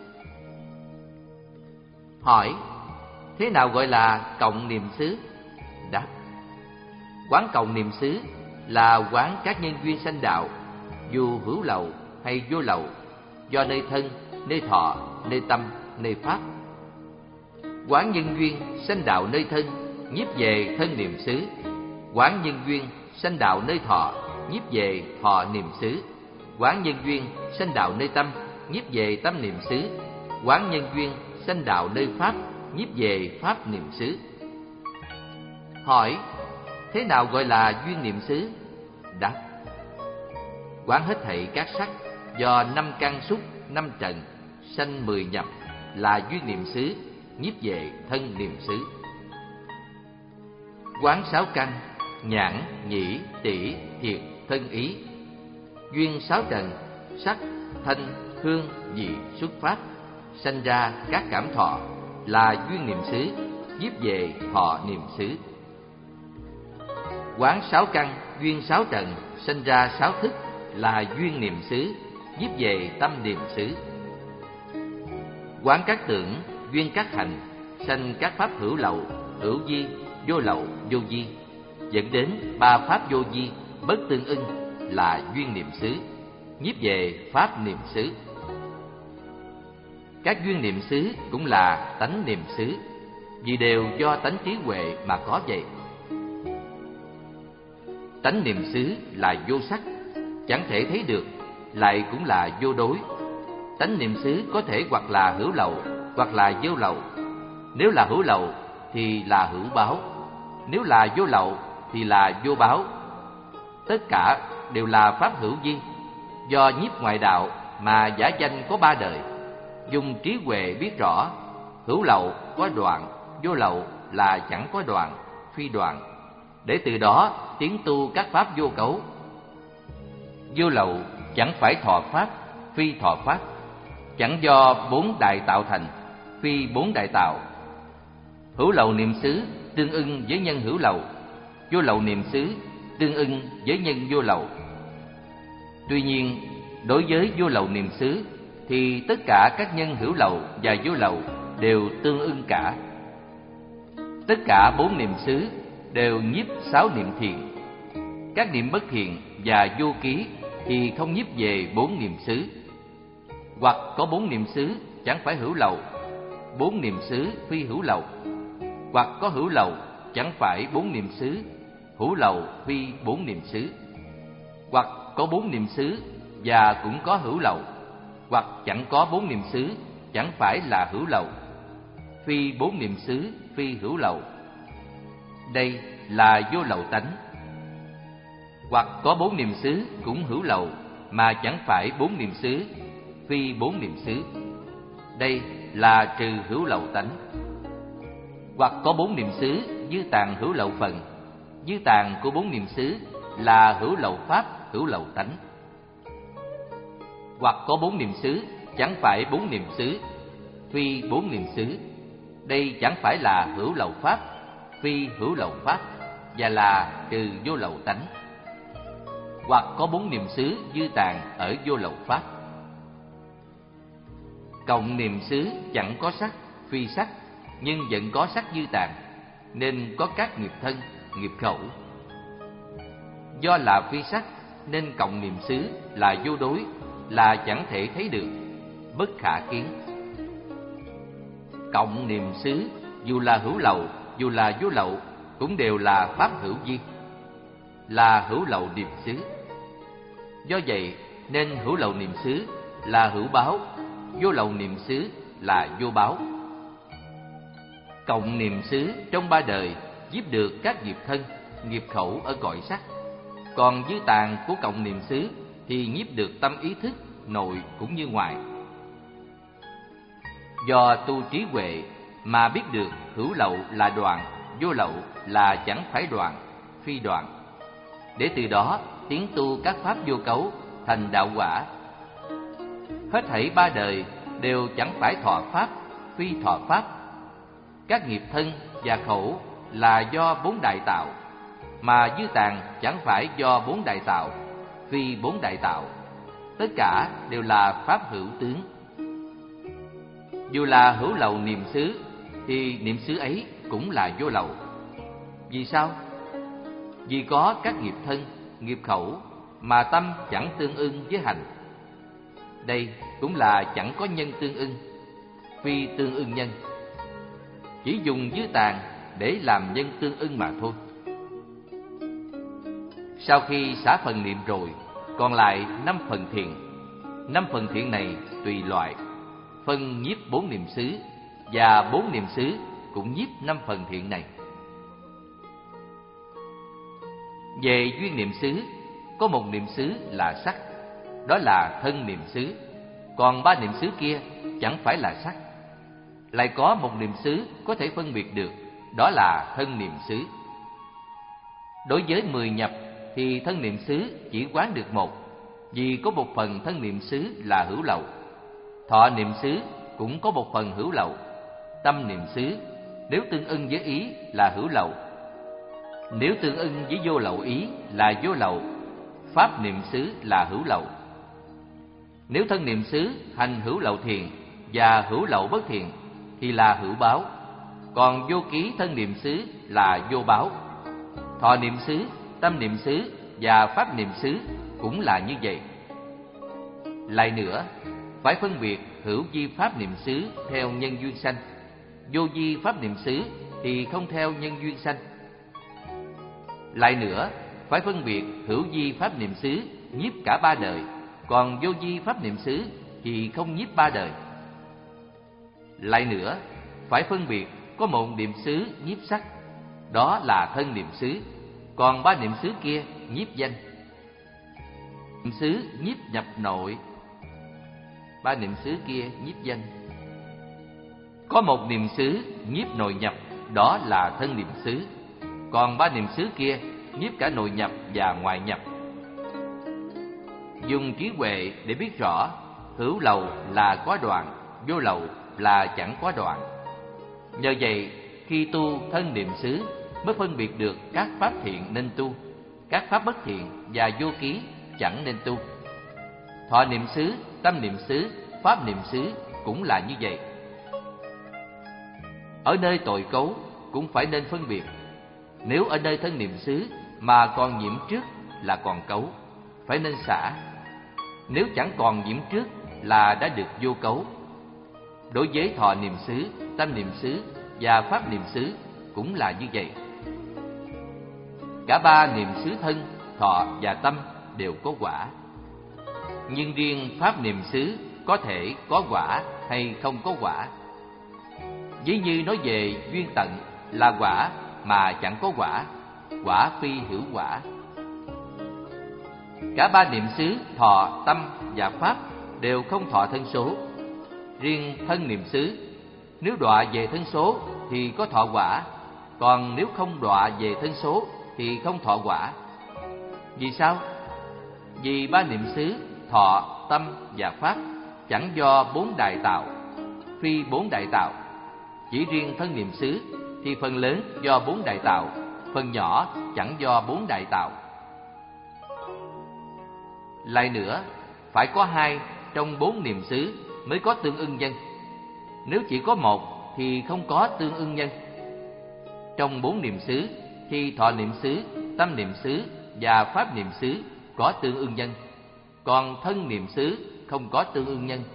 Hỏi: thế nào gọi là cộng niệm xứ? Đáp: quán cộng niệm xứ là quán các nhân duyên sanh đạo, dù hữu lậu hay vô lậu, do nơi thân, nơi thọ, nơi tâm, nơi pháp. Quán nhân duyên sanh đạo nơi thân nhiếp về thân niệm xứ. Quán nhân duyên sanh đạo nơi thọ nhiếp về thọ niệm xứ. Quán nhân duyên sanh đạo nơi tâm nhiếp về tâm niệm xứ. Quán nhân duyên sanh đạo nơi pháp nhiếp về pháp niệm xứ. Hỏi: thế nào gọi là duyên niệm xứ? Đáp: quán hết thảy các sắc do năm căn xúc, năm trần sanh mười nhập là duyên niệm xứ, nhiếp về thân niệm xứ. Quán sáu căn nhãn, nhĩ, tỷ, thiệt, thân ý, duyên sáu trần sắc, thanh, hương, vị xuất phát sanh ra các cảm thọ là duyên niệm xứ, nhiếp về thọ niệm xứ. Quán sáu căn duyên sáu trần sanh ra sáu thức là duyên niệm xứ, nhiếp về tâm niệm xứ. Quán các tưởng duyên các hành sanh các pháp hữu lậu, hữu vi, vô lậu, vô vi, dẫn đến ba pháp vô vi bất tương ưng là duyên niệm xứ, nhiếp về pháp niệm xứ. Các duyên niệm xứ cũng là tánh niệm xứ, vì đều do tánh trí huệ mà có vậy. Tánh niệm xứ là vô sắc, chẳng thể thấy được, lại cũng là vô đối. Tánh niệm xứ có thể hoặc là hữu lậu, hoặc là vô lậu. Nếu là hữu lậu thì là hữu báo, nếu là vô lậu thì là vô báo. Tất cả đều là pháp hữu vi, do nhiếp ngoại đạo mà giả danh có ba đời. Dùng trí huệ biết rõ, hữu lậu có đoạn, vô lậu là chẳng có đoạn, phi đoạn, để từ đó tiến tu các pháp vô cấu. Vô lậu chẳng phải thọ pháp, phi thọ pháp, chẳng do bốn đại tạo thành, phi bốn đại tạo. Hữu lậu niệm xứ tương ưng với nhân hữu lậu, vô lậu niệm xứ tương ưng với nhân vô lậu. Tuy nhiên, đối với vô lậu niệm xứ thì tất cả các nhân hữu lậu và vô lậu đều tương ưng cả. Tất cả bốn niệm xứ đều nhiếp sáu niệm thiện. Các niệm bất thiện và vô ký thì không nhiếp về bốn niệm xứ. Hoặc có bốn niệm xứ chẳng phải hữu lậu, bốn niệm xứ phi hữu lậu. Hoặc có hữu lậu chẳng phải bốn niệm xứ, hữu lậu phi bốn niệm xứ. Hoặc có bốn niệm xứ và cũng có hữu lậu. Hoặc chẳng có bốn niệm xứ, chẳng phải là hữu lậu, phi bốn niệm xứ, phi hữu lậu. Đây là vô lậu tánh. Hoặc có bốn niệm xứ cũng hữu lậu, mà chẳng phải bốn niệm xứ, phi bốn niệm xứ. Đây là trừ hữu lậu tánh. Hoặc có bốn niệm xứ dư tàng hữu lậu phần, dư tàng của bốn niệm xứ là hữu lậu pháp, hữu lậu tánh. Hoặc có bốn niệm xứ chẳng phải bốn niệm xứ, phi bốn niệm xứ. Đây chẳng phải là hữu lậu pháp, phi hữu lậu pháp, và là trừ vô lậu tánh. Hoặc có bốn niệm xứ dư tàng ở vô lậu pháp. Cộng niệm xứ chẳng có sắc, phi sắc, nhưng vẫn có sắc dư tàng, nên có các nghiệp thân, nghiệp khẩu. Do là phi sắc nên cộng niệm xứ là vô đối, là chẳng thể thấy được, bất khả kiến. Cộng niệm xứ dù là hữu lậu, dù là vô lậu cũng đều là pháp hữu vi, là hữu lậu niệm xứ. Do vậy nên hữu lậu niệm xứ là hữu báo, vô lậu niệm xứ là vô báo. Cộng niệm xứ trong ba đời nhiếp được các nghiệp thân, nghiệp khẩu ở cõi sắc. Còn dư tạng của cộng niệm xứ thì nhiếp được tâm ý thức nội cũng như ngoại. Do tu trí huệ mà biết được hữu lậu là đoạn, vô lậu là chẳng phải đoạn, phi đoạn, để từ đó tiến tu các pháp vô cấu thành đạo quả. Hết thảy ba đời đều chẳng phải thọ pháp, phi thọ pháp. Các nghiệp thân và khẩu là do bốn đại tạo, mà dư tạng chẳng phải do bốn đại tạo, phi bốn đại tạo. Tất cả đều là pháp hữu tướng. Dù là hữu lậu niệm xứ thì niệm xứ ấy cũng là vô lậu. Vì sao? Vì có các nghiệp thân, nghiệp khẩu mà tâm chẳng tương ưng với hành. Đây cũng là chẳng có nhân tương ưng, phi tương ưng nhân. Chỉ dùng dư tạng để làm nhân tương ưng mà thôi. Sau khi xả phần niệm rồi, còn lại năm phần thiện. Năm phần thiện này tùy loại, phân nhiếp bốn niệm xứ, và bốn niệm xứ cũng nhiếp năm phần thiện này. Về duyên niệm xứ, có một niệm xứ là sắc, đó là thân niệm xứ. Còn ba niệm xứ kia chẳng phải là sắc. Lại có một niệm xứ có thể phân biệt được, đó là thân niệm xứ. Đối với mười nhập thì thân niệm xứ chỉ quán được một, vì có một phần thân niệm xứ là hữu lậu. Thọ niệm xứ cũng có một phần hữu lậu. Tâm niệm xứ nếu tương ưng với ý là hữu lậu, nếu tương ưng với vô lậu ý là vô lậu. Pháp niệm xứ là hữu lậu. Nếu thân niệm xứ hành hữu lậu thiền và hữu lậu bất thiền thì là hữu báo. Còn vô ký thân niệm xứ là vô báo. Thọ niệm xứ, tâm niệm xứ và pháp niệm xứ cũng là như vậy. Lại nữa, phải phân biệt hữu vi pháp niệm xứ theo nhân duyên sanh, vô vi pháp niệm xứ thì không theo nhân duyên sanh. Lại nữa, phải phân biệt hữu vi pháp niệm xứ nhiếp cả ba đời, còn vô vi pháp niệm xứ thì không nhiếp ba đời. Lại nữa, phải phân biệt có một niệm xứ nhiếp sắc, đó là thân niệm xứ, còn ba niệm xứ kia nhiếp danh. Niệm xứ nhiếp nhập nội, ba niệm xứ kia nhiếp danh. Có một niệm xứ nhiếp nội nhập, đó là thân niệm xứ, còn ba niệm xứ kia nhiếp cả nội nhập và ngoại nhập. Dùng trí huệ để biết rõ hữu lậu là có đoạn, vô lậu là chẳng có đoạn. Nhờ vậy, khi tu thân niệm xứ mới phân biệt được các pháp thiện nên tu, các pháp bất thiện và vô ký chẳng nên tu. Thọ niệm xứ, tâm niệm xứ, pháp niệm xứ cũng là như vậy. Ở nơi tội cấu cũng phải nên phân biệt. Nếu ở nơi thân niệm xứ mà còn nhiễm trước là còn cấu, phải nên xả. Nếu chẳng còn nhiễm trước là đã được vô cấu. Đối với thọ niệm xứ, tâm niệm xứ và pháp niệm xứ cũng là như vậy. Cả ba niệm xứ thân, thọ và tâm đều có quả. Nhưng riêng pháp niệm xứ có thể có quả hay không có quả. Ví như nói về duyên tận là quả mà chẳng có quả, quả phi hữu quả. Cả ba niệm xứ thọ, tâm và pháp đều không thọ thân số. Riêng thân niệm xứ nếu đọa về thân số thì có thọ quả, còn nếu không đọa về thân số thì không thọ quả. Vì sao? Vì ba niệm xứ thọ, tâm và pháp chẳng do bốn đại tạo, phi bốn đại tạo. Chỉ riêng thân niệm xứ thì phần lớn do bốn đại tạo, phần nhỏ chẳng do bốn đại tạo. Lại nữa, phải có hai trong bốn niệm xứ mới có tương ưng nhân. Nếu chỉ có một thì không có tương ưng nhân. Trong bốn niệm xứ thì thọ niệm xứ, tâm niệm xứ và pháp niệm xứ có tương ưng nhân, còn thân niệm xứ không có tương ưng nhân.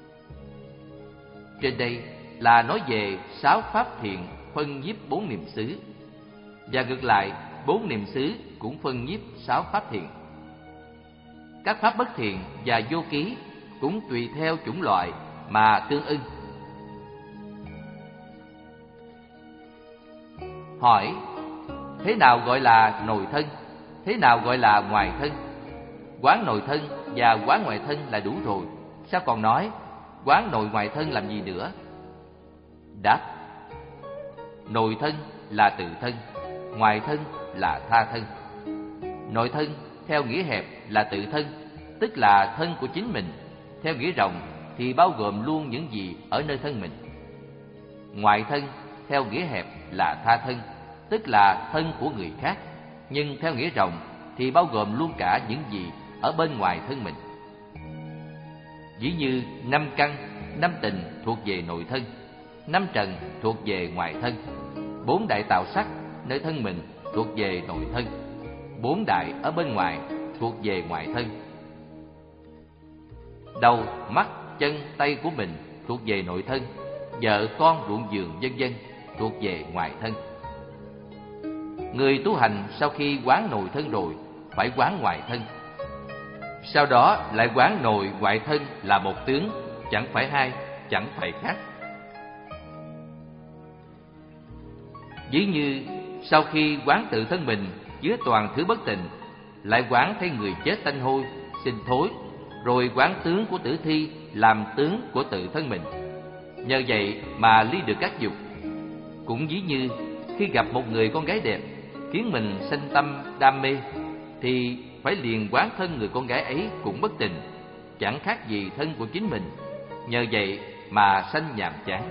Trên đây là nói về sáu pháp thiện phân nhiếp bốn niệm xứ, và ngược lại bốn niệm xứ cũng phân nhiếp sáu pháp thiện. Các pháp bất thiện và vô ký cũng tùy theo chủng loại mà tương ưng. Hỏi: thế nào gọi là nội thân? Thế nào gọi là ngoài thân? Quán nội thân và quán ngoại thân là đủ rồi, sao còn nói quán nội ngoại thân làm gì nữa? Đáp: nội thân là tự thân, ngoại thân là tha thân. Nội thân theo nghĩa hẹp là tự thân, tức là thân của chính mình. Theo nghĩa rộng thì bao gồm luôn những gì ở nơi thân mình. Ngoại thân theo nghĩa hẹp là tha thân, tức là thân của người khác, nhưng theo nghĩa rộng thì bao gồm luôn cả những gì ở bên ngoài thân mình. Ví như năm căn, năm tình thuộc về nội thân, năm trần thuộc về ngoại thân, bốn đại tạo sắc nơi thân mình thuộc về nội thân, bốn đại ở bên ngoài thuộc về ngoại thân. Đầu, mắt, chân, tay của mình thuộc về nội thân, vợ, con, ruộng vườn, vân vân thuộc về ngoại thân. Người tu hành sau khi quán nội thân rồi phải quán ngoại thân, sau đó lại quán nội ngoại thân là một tướng, chẳng phải hai, chẳng phải khác. Ví như sau khi quán tự thân mình chứa toàn thứ bất tịnh, lại quán thấy người chết tanh hôi, sinh thối, rồi quán tướng của tử thi làm tướng của tự thân mình. Nhờ vậy mà ly được các dục. Cũng ví như khi gặp một người con gái đẹp khiến mình sanh tâm đam mê, thì phải liền quán thân người con gái ấy cũng bất tịnh, chẳng khác gì thân của chính mình. Nhờ vậy mà sanh nhàm chán.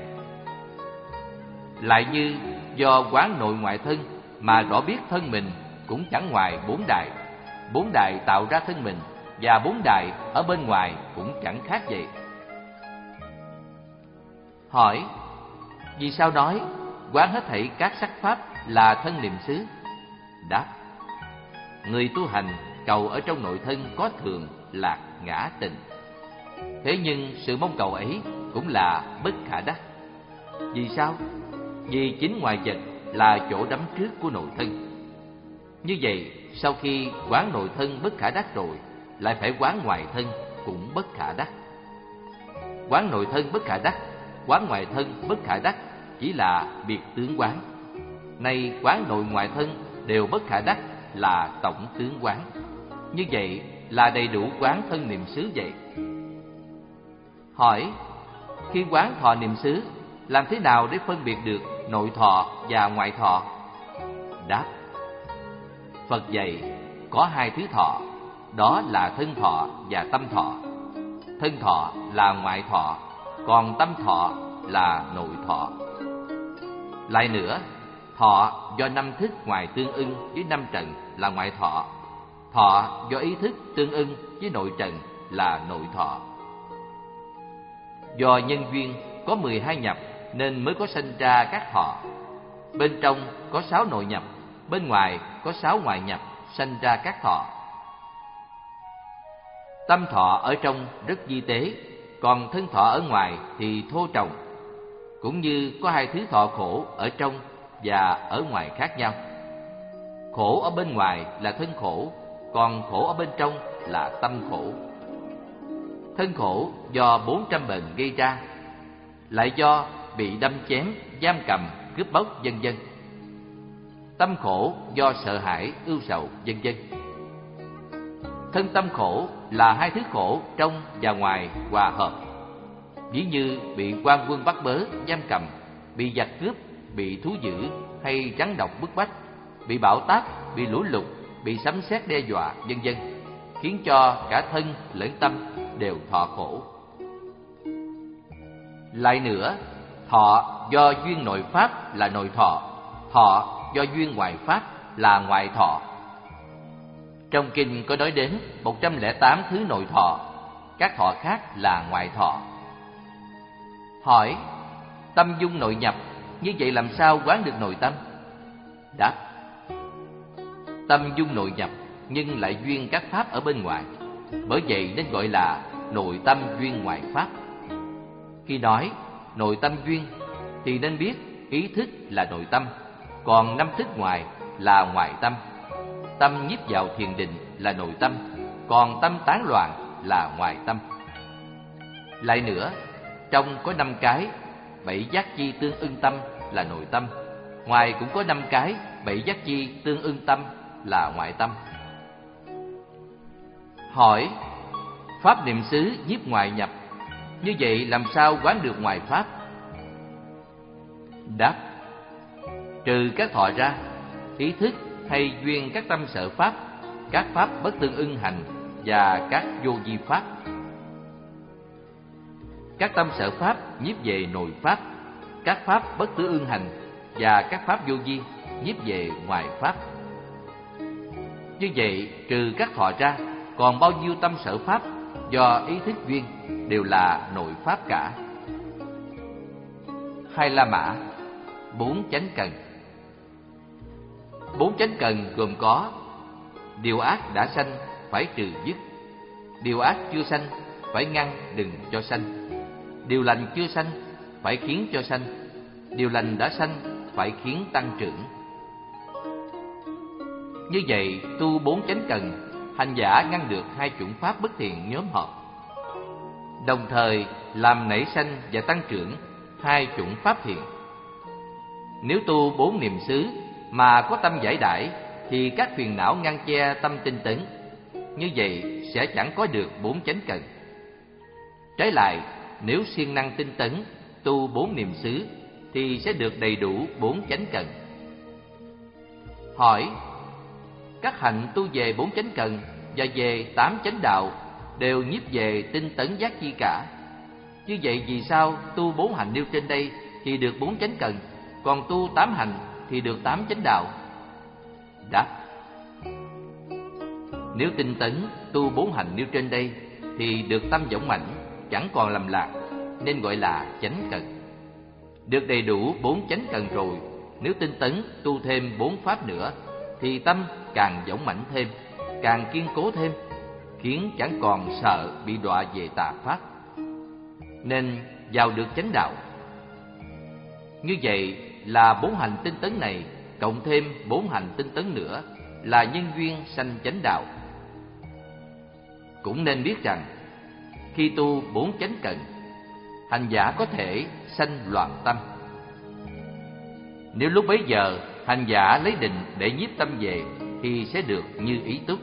Lại như do quán nội ngoại thân mà rõ biết thân mình cũng chẳng ngoài bốn đại, bốn đại tạo ra thân mình, và bốn đại ở bên ngoài cũng chẳng khác vậy. Hỏi: vì sao nói quán hết thảy các sắc pháp là thân niệm xứ? Đáp: người tu hành cầu ở trong nội thân có thường, lạc, ngã, tình. Thế nhưng sự mong cầu ấy cũng là bất khả đắc. Vì sao? Vì chính ngoài vật là chỗ đắm trước của nội thân. Như vậy, sau khi quán nội thân bất khả đắc rồi, lại phải quán ngoại thân cũng bất khả đắc. Quán nội thân bất khả đắc, quán ngoại thân bất khả đắc chỉ là biệt tướng quán. Nay quán nội ngoại thân đều bất khả đắc là tổng tướng quán. Như vậy là đầy đủ quán thân niệm xứ vậy. Hỏi: khi quán thọ niệm xứ, làm thế nào để phân biệt được nội thọ và ngoại thọ? Đáp: Phật dạy có hai thứ thọ, đó là thân thọ và tâm thọ. Thân thọ là ngoại thọ, còn tâm thọ là nội thọ. Lại nữa, thọ do năm thức ngoài tương ưng với năm trần là ngoại thọ. Thọ do ý thức tương ưng với nội trần là nội thọ. Do nhân duyên có mười hai nhập nên mới có sanh ra các thọ. Bên trong có sáu nội nhập, bên ngoài có sáu ngoại nhập sanh ra các thọ. Tâm thọ ở trong rất vi tế, còn thân thọ ở ngoài thì thô trồng. Cũng như có hai thứ thọ khổ ở trong và ở ngoài khác nhau. Khổ ở bên ngoài là thân khổ, còn khổ ở bên trong là tâm khổ. Thân khổ do bốn trăm bệnh gây ra, lại do bị đâm chém, giam cầm, cướp bóc vân vân. Tâm khổ do sợ hãi, ưu sầu vân vân. Thân tâm khổ là hai thứ khổ trong và ngoài hòa hợp. Ví như bị quan quân bắt bớ, giam cầm, bị giặc cướp, bị thú dữ hay rắn độc bức bách, bị bão táp, bị lũ lụt, bị sấm sét đe dọa vân vân, khiến cho cả thân lẫn tâm đều thọ khổ. Lại nữa, thọ do duyên nội pháp là nội thọ, thọ do duyên ngoại pháp là ngoại thọ. Trong kinh có nói đến một trăm lẻ tám thứ nội thọ, các thọ khác là ngoại thọ. Hỏi: tâm dung nội nhập, như vậy làm sao quán được nội tâm? Đáp: tâm dung nội nhập nhưng lại duyên các pháp ở bên ngoài. Bởi vậy nên gọi là nội tâm duyên ngoại pháp. Khi nói nội tâm duyên thì nên biết ý thức là nội tâm, còn năm thức ngoài là ngoại tâm. Tâm nhiếp vào thiền định là nội tâm, còn tâm tán loạn là ngoại tâm. Lại nữa, trong có năm cái bảy giác chi tương ưng tâm là nội tâm, ngoài cũng có năm cái bảy giác chi tương ưng tâm là ngoại tâm. Hỏi: pháp niệm xứ nhiếp ngoại nhập, như vậy làm sao quán được ngoại pháp? Đáp: trừ các thọ ra, ý thức hay duyên các tâm sở pháp, các pháp bất tương ưng hành và các vô vi pháp. Các tâm sở pháp nhiếp về nội pháp, các pháp bất tương ưng hành và các pháp vô vi nhiếp về ngoại pháp. Như vậy, trừ các thọ ra, còn bao nhiêu tâm sở pháp do ý thức duyên đều là nội pháp cả. Hai La Mã, bốn chánh cần. Bốn chánh cần gồm có: điều ác đã sanh phải trừ dứt, điều ác chưa sanh phải ngăn đừng cho sanh, điều lành chưa sanh phải khiến cho sanh, điều lành đã sanh phải khiến tăng trưởng. Như vậy, tu bốn chánh cần, hành giả ngăn được hai chủng pháp bất thiện nhóm họp, đồng thời làm nảy sanh và tăng trưởng hai chủng pháp thiện. Nếu tu bốn niệm xứ mà có tâm giải đãi thì các phiền não ngăn che tâm tinh tấn, như vậy sẽ chẳng có được bốn chánh cần. Trái lại, nếu siêng năng tinh tấn tu bốn niệm xứ thì sẽ được đầy đủ bốn chánh cần. Hỏi: các hạnh tu về bốn chánh cần và về tám chánh đạo đều nhiếp về tinh tấn giác chi cả. Như vậy vì sao tu bốn hạnh nêu trên đây thì được bốn chánh cần, còn tu tám hạnh thì được tám chánh đạo? Đáp: nếu tinh tấn tu bốn hạnh nêu trên đây thì được tâm dũng mãnh, chẳng còn lầm lạc, nên gọi là chánh cần. Được đầy đủ bốn chánh cần rồi, nếu tinh tấn tu thêm bốn pháp nữa thì tâm càng dũng mãnh thêm, càng kiên cố thêm, khiến chẳng còn sợ bị đọa về tà pháp, nên vào được chánh đạo. Như vậy là bốn hành tinh tấn này cộng thêm bốn hành tinh tấn nữa là nhân duyên sanh chánh đạo. Cũng nên biết rằng khi tu bốn chánh cần, hành giả có thể sanh loạn tâm. Nếu lúc bấy giờ hành giả lấy định để nhiếp tâm về thì sẽ được như ý túc.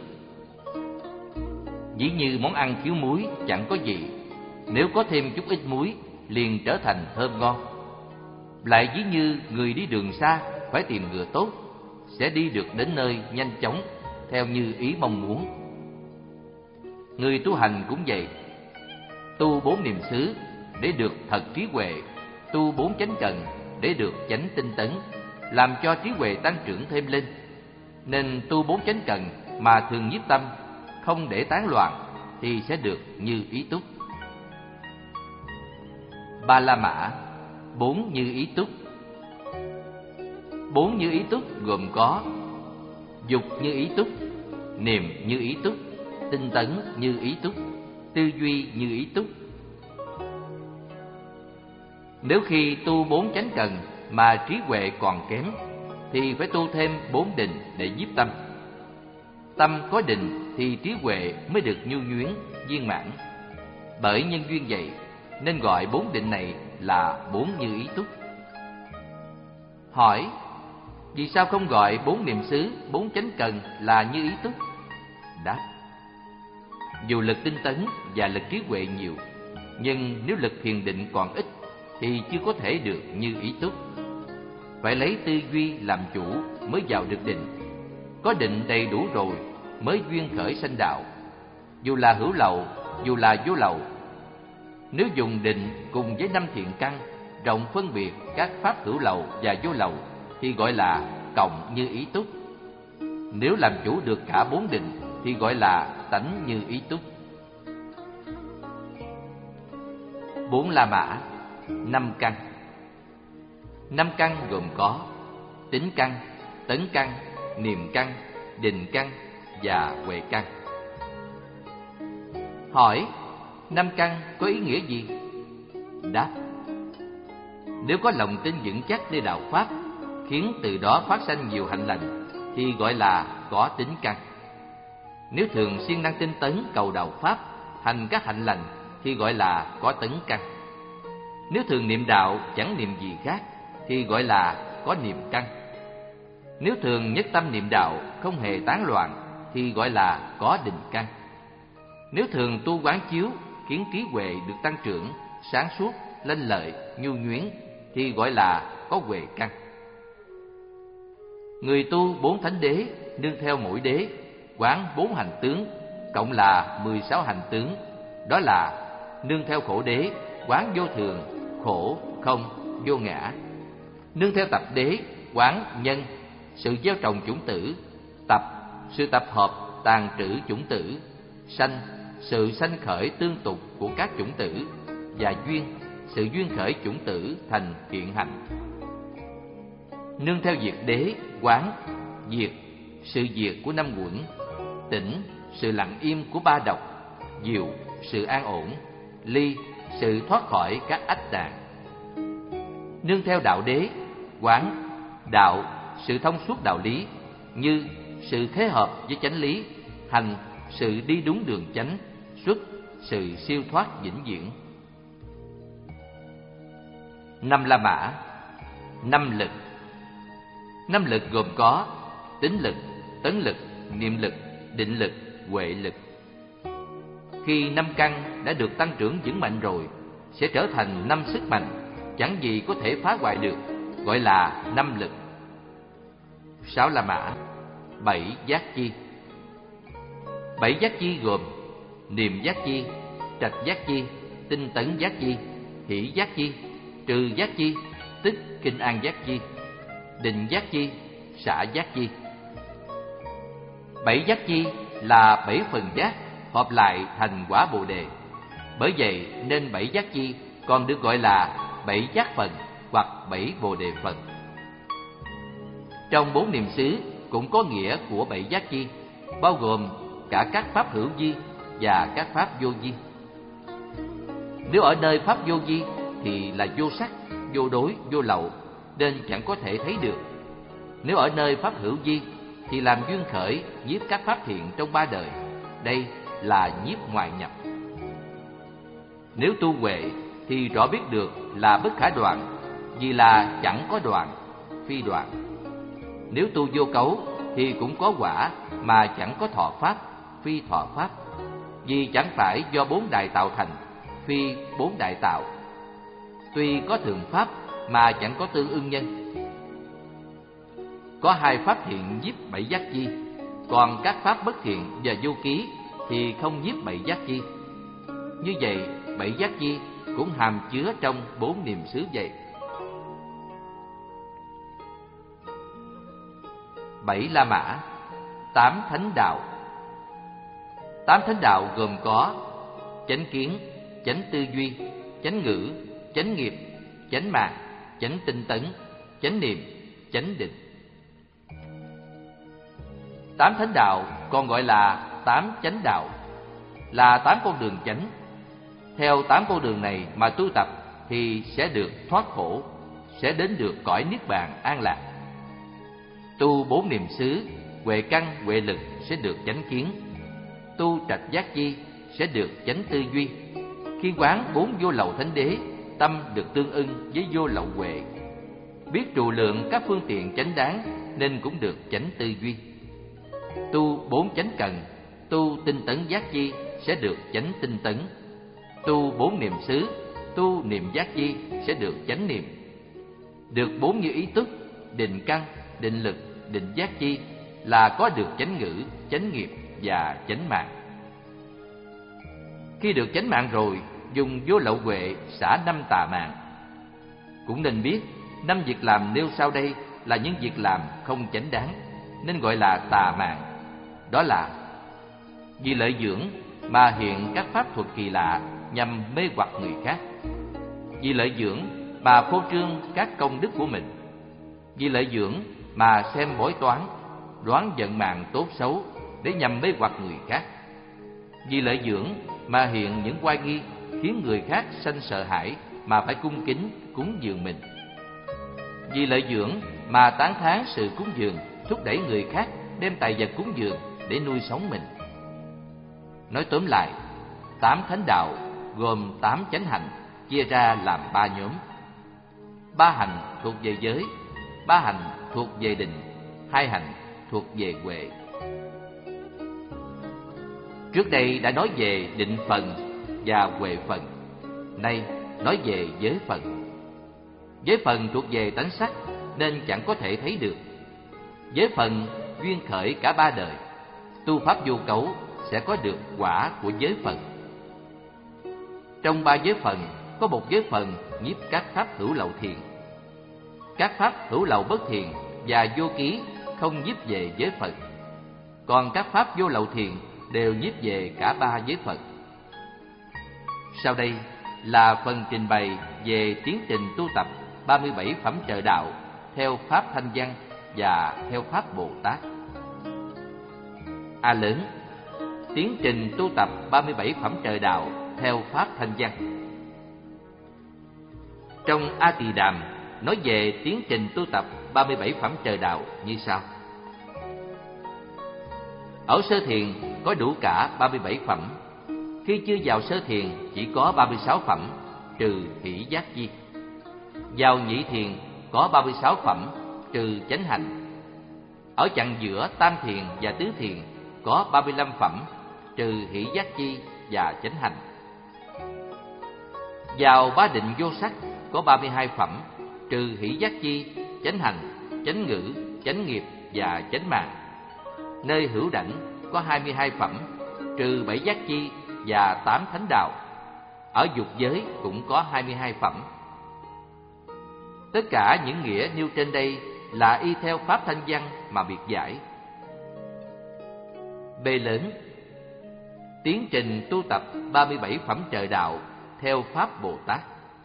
Dĩ như món ăn thiếu muối chẳng có gì, nếu có thêm chút ít muối liền trở thành thơm ngon. Lại ví như người đi đường xa phải tìm ngựa tốt, sẽ đi được đến nơi nhanh chóng theo như ý mong muốn. Người tu hành cũng vậy, tu bốn niệm xứ để được thật trí huệ, tu bốn chánh cần để được chánh tinh tấn, làm cho trí huệ tăng trưởng thêm lên. Nên tu bốn chánh cần mà thường nhiếp tâm, không để tán loạn thì sẽ được như ý túc. Ba La Mã, bốn như ý túc. Bốn như ý túc gồm có: dục như ý túc, niệm như ý túc, tinh tấn như ý túc, tư duy như ý túc. Nếu khi tu bốn chánh cần mà trí huệ còn kém thì phải tu thêm bốn định để nhiếp tâm. Tâm có định thì trí huệ mới được nhu nhuyến, viên mãn. Bởi nhân duyên vậy nên gọi bốn định này là bốn như ý túc. Hỏi: vì sao không gọi bốn niệm xứ, bốn chánh cần là như ý túc? Đáp: dù lực tinh tấn và lực trí huệ nhiều, nhưng nếu lực thiền định còn ít thì chưa có thể được như ý túc. Phải lấy tư duy làm chủ mới vào được định. Có định đầy đủ rồi mới duyên khởi sanh đạo, dù là hữu lậu, dù là vô lậu. Nếu dùng định cùng với năm thiện căn rộng phân biệt các pháp hữu lậu và vô lậu thì gọi là cộng như ý túc. Nếu làm chủ được cả bốn định thì gọi là tánh như ý túc. Bốn La Mã, năm căn. Năm căn gồm có tính căn, tấn căn, niệm căn, định căn và huệ căn. Hỏi: năm căn có ý nghĩa gì? Đáp: nếu có lòng tin vững chắc nơi đạo pháp, khiến từ đó phát sanh nhiều hạnh lành, thì gọi là có tính căn. Nếu thường siêng năng tinh tấn cầu đạo pháp, hành các hạnh lành, thì gọi là có tấn căn. Nếu thường niệm đạo chẳng niệm gì khác, thì gọi là có niệm căn. Nếu thường nhất tâm niệm đạo, không hề tán loạn, thì gọi là có định căn. Nếu thường tu quán chiếu, khiến trí huệ được tăng trưởng, sáng suốt, lanh lợi, nhu nhuyến, thì gọi là có huệ căn. Người tu bốn thánh đế, nương theo mỗi đế, quán bốn hành tướng, cộng là mười sáu hành tướng. Đó là nương theo khổ đế, quán vô thường, khổ, không, vô ngã. Nương theo tập đế, quán nhân, sự gieo trồng chủng tử. Tập, sự tập hợp tàn trữ chủng tử. Sanh, sự sanh khởi tương tục của các chủng tử. Và duyên, sự duyên khởi chủng tử thành hiện hành. Nương theo diệt đế, quán diệt, sự diệt của năm quẩn. Tĩnh, sự lặng im của ba độc. Diệu, sự an ổn. Ly, sự thoát khỏi các ách đàn. Nương theo đạo đế, quán đạo, sự thông suốt đạo lý, như sự thế hợp với chánh lý. Hành, sự đi đúng đường chánh. Xuất, sự siêu thoát vĩnh viễn. Năm La Mã. Năm lực. Năm lực gồm có tín lực, tấn lực, niệm lực, định lực, huệ lực. Khi năm căn đã được tăng trưởng vững mạnh rồi, sẽ trở thành năm sức mạnh, chẳng gì có thể phá hoại được, gọi là năm lực. Sáu La Mã. Bảy giác chi. Bảy giác chi gồm niệm giác chi, trạch giác chi, tinh tấn giác chi, hỷ giác chi, trừ giác chi, tức kinh an giác chi, định giác chi, xả giác chi. Bảy giác chi là bảy phần giác hợp lại thành quả Bồ đề. Bởi vậy nên bảy giác chi còn được gọi là bảy giác phần hoặc bảy Bồ đề phần. Trong bốn niệm xứ cũng có nghĩa của bảy giác chi, bao gồm cả các pháp hữu vi và các pháp vô vi. Nếu ở nơi pháp vô vi thì là vô sắc, vô đối, vô lậu, nên chẳng có thể thấy được. Nếu ở nơi pháp hữu vi thì làm duyên khởi nhiếp các pháp thiện trong ba đời. Đây là nhiếp ngoại nhập. Nếu tu huệ thì rõ biết được là bất khả đoạn, vì là chẳng có đoạn, phi đoạn. Nếu tu vô cấu thì cũng có quả mà chẳng có thọ pháp, phi thọ pháp, vì chẳng phải do bốn đại tạo thành, phi bốn đại tạo. Tuy có thường pháp mà chẳng có tương ưng nhân. Có hai pháp thiện nhiếp bảy giác chi, còn các pháp bất thiện và vô ký thì không nhiếp bảy giác chi. Như vậy bảy giác chi cũng hàm chứa trong bốn niệm xứ vậy. Bảy La Mã. Tám thánh đạo. Tám thánh đạo gồm có chánh kiến, chánh tư duy, chánh ngữ, chánh nghiệp, chánh mạng, chánh tinh tấn, chánh niệm, chánh định. Tám thánh đạo còn gọi là tám chánh đạo, là tám con đường chánh. Theo tám con đường này mà tu tập thì sẽ được thoát khổ, sẽ đến được cõi niết bàn an lạc. Tu bốn niệm xứ, huệ căn, huệ lực sẽ được chánh kiến. Tu trạch giác chi sẽ được chánh tư duy. Khi quán bốn vô lậu thánh đế, tâm được tương ưng với vô lậu huệ. Biết trụ lượng các phương tiện chánh đáng nên cũng được chánh tư duy. Tu bốn chánh cần, tu tinh tấn giác chi sẽ được chánh tinh tấn. Tu bốn niệm xứ, tu niệm giác chi sẽ được chánh niệm. Được bốn như ý tức, định căn, định lực, định giác chi là có được chánh ngữ, chánh nghiệp và chánh mạng. Khi được chánh mạng rồi, dùng vô lậu huệ xả năm tà mạng. Cũng nên biết năm việc làm nêu sau đây là những việc làm không chánh đáng, nên gọi là tà mạng. Đó là vì lợi dưỡng mà hiện các pháp thuật kỳ lạ nhằm mê hoặc người khác, vì lợi dưỡng mà phô trương các công đức của mình, vì lợi dưỡng mà xem bói toán, đoán vận mạng tốt xấu, để nhằm mê hoặc người khác. Vì lợi dưỡng mà hiện những oai nghi, khiến người khác sanh sợ hãi mà phải cung kính cúng dường mình. Vì lợi dưỡng mà tán thán sự cúng dường, thúc đẩy người khác đem tài vật cúng dường để nuôi sống mình. Nói tóm lại, tám thánh đạo gồm tám chánh hạnh chia ra làm ba nhóm. Ba hành thuộc về giới, ba hành thuộc về định, hai hành thuộc về huệ. Trước đây đã nói về định phần và huệ phần, nay nói về giới phần. Giới phần thuộc về tánh sắc nên chẳng có thể thấy được. Giới phần duyên khởi cả ba đời, tu pháp vô cấu sẽ có được quả của giới phần. Trong ba giới phần có một giới phần nhiếp các pháp hữu lậu thiền. Các pháp hữu lậu bất thiền và vô ký không nhiếp về giới phần, còn các pháp vô lậu thiền đều nhiếp về cả ba giới phần. Sau đây là phần trình bày về tiến trình tu tập ba mươi bảy phẩm trợ đạo theo pháp Thanh Văn và theo pháp Bồ Tát. A lớn, tiến trình tu tập ba mươi bảy phẩm trợ đạo theo pháp Thanh Văn. Trong A Tỳ Đàm nói về tiến trình tu tập ba mươi bảy phẩm trợ đạo như sau. Ở sơ thiền có đủ cả ba mươi bảy phẩm. Khi chưa vào sơ thiền chỉ có ba mươi sáu phẩm, trừ hỷ giác chi. Vào nhị thiền có ba mươi sáu phẩm, trừ chánh hạnh. Ở chặng giữa tam thiền và tứ thiền có ba mươi lăm phẩm, trừ hỷ giác chi và chánh hạnh. Vào ba định vô sắc có ba mươi hai phẩm, trừ hỷ giác chi, chánh hành, chánh ngữ, chánh nghiệp và chánh mạng. Nơi hữu đảnh có hai mươi hai phẩm, trừ bảy giác chi và tám thánh đạo. Ở dục giới cũng có hai mươi hai phẩm. Tất cả những nghĩa nêu trên đây là y theo pháp Thanh Văn mà biệt giải. B lớn, tiến trình tu tập ba mươi bảy phẩm trợ đạo theo pháp Bồ Tát.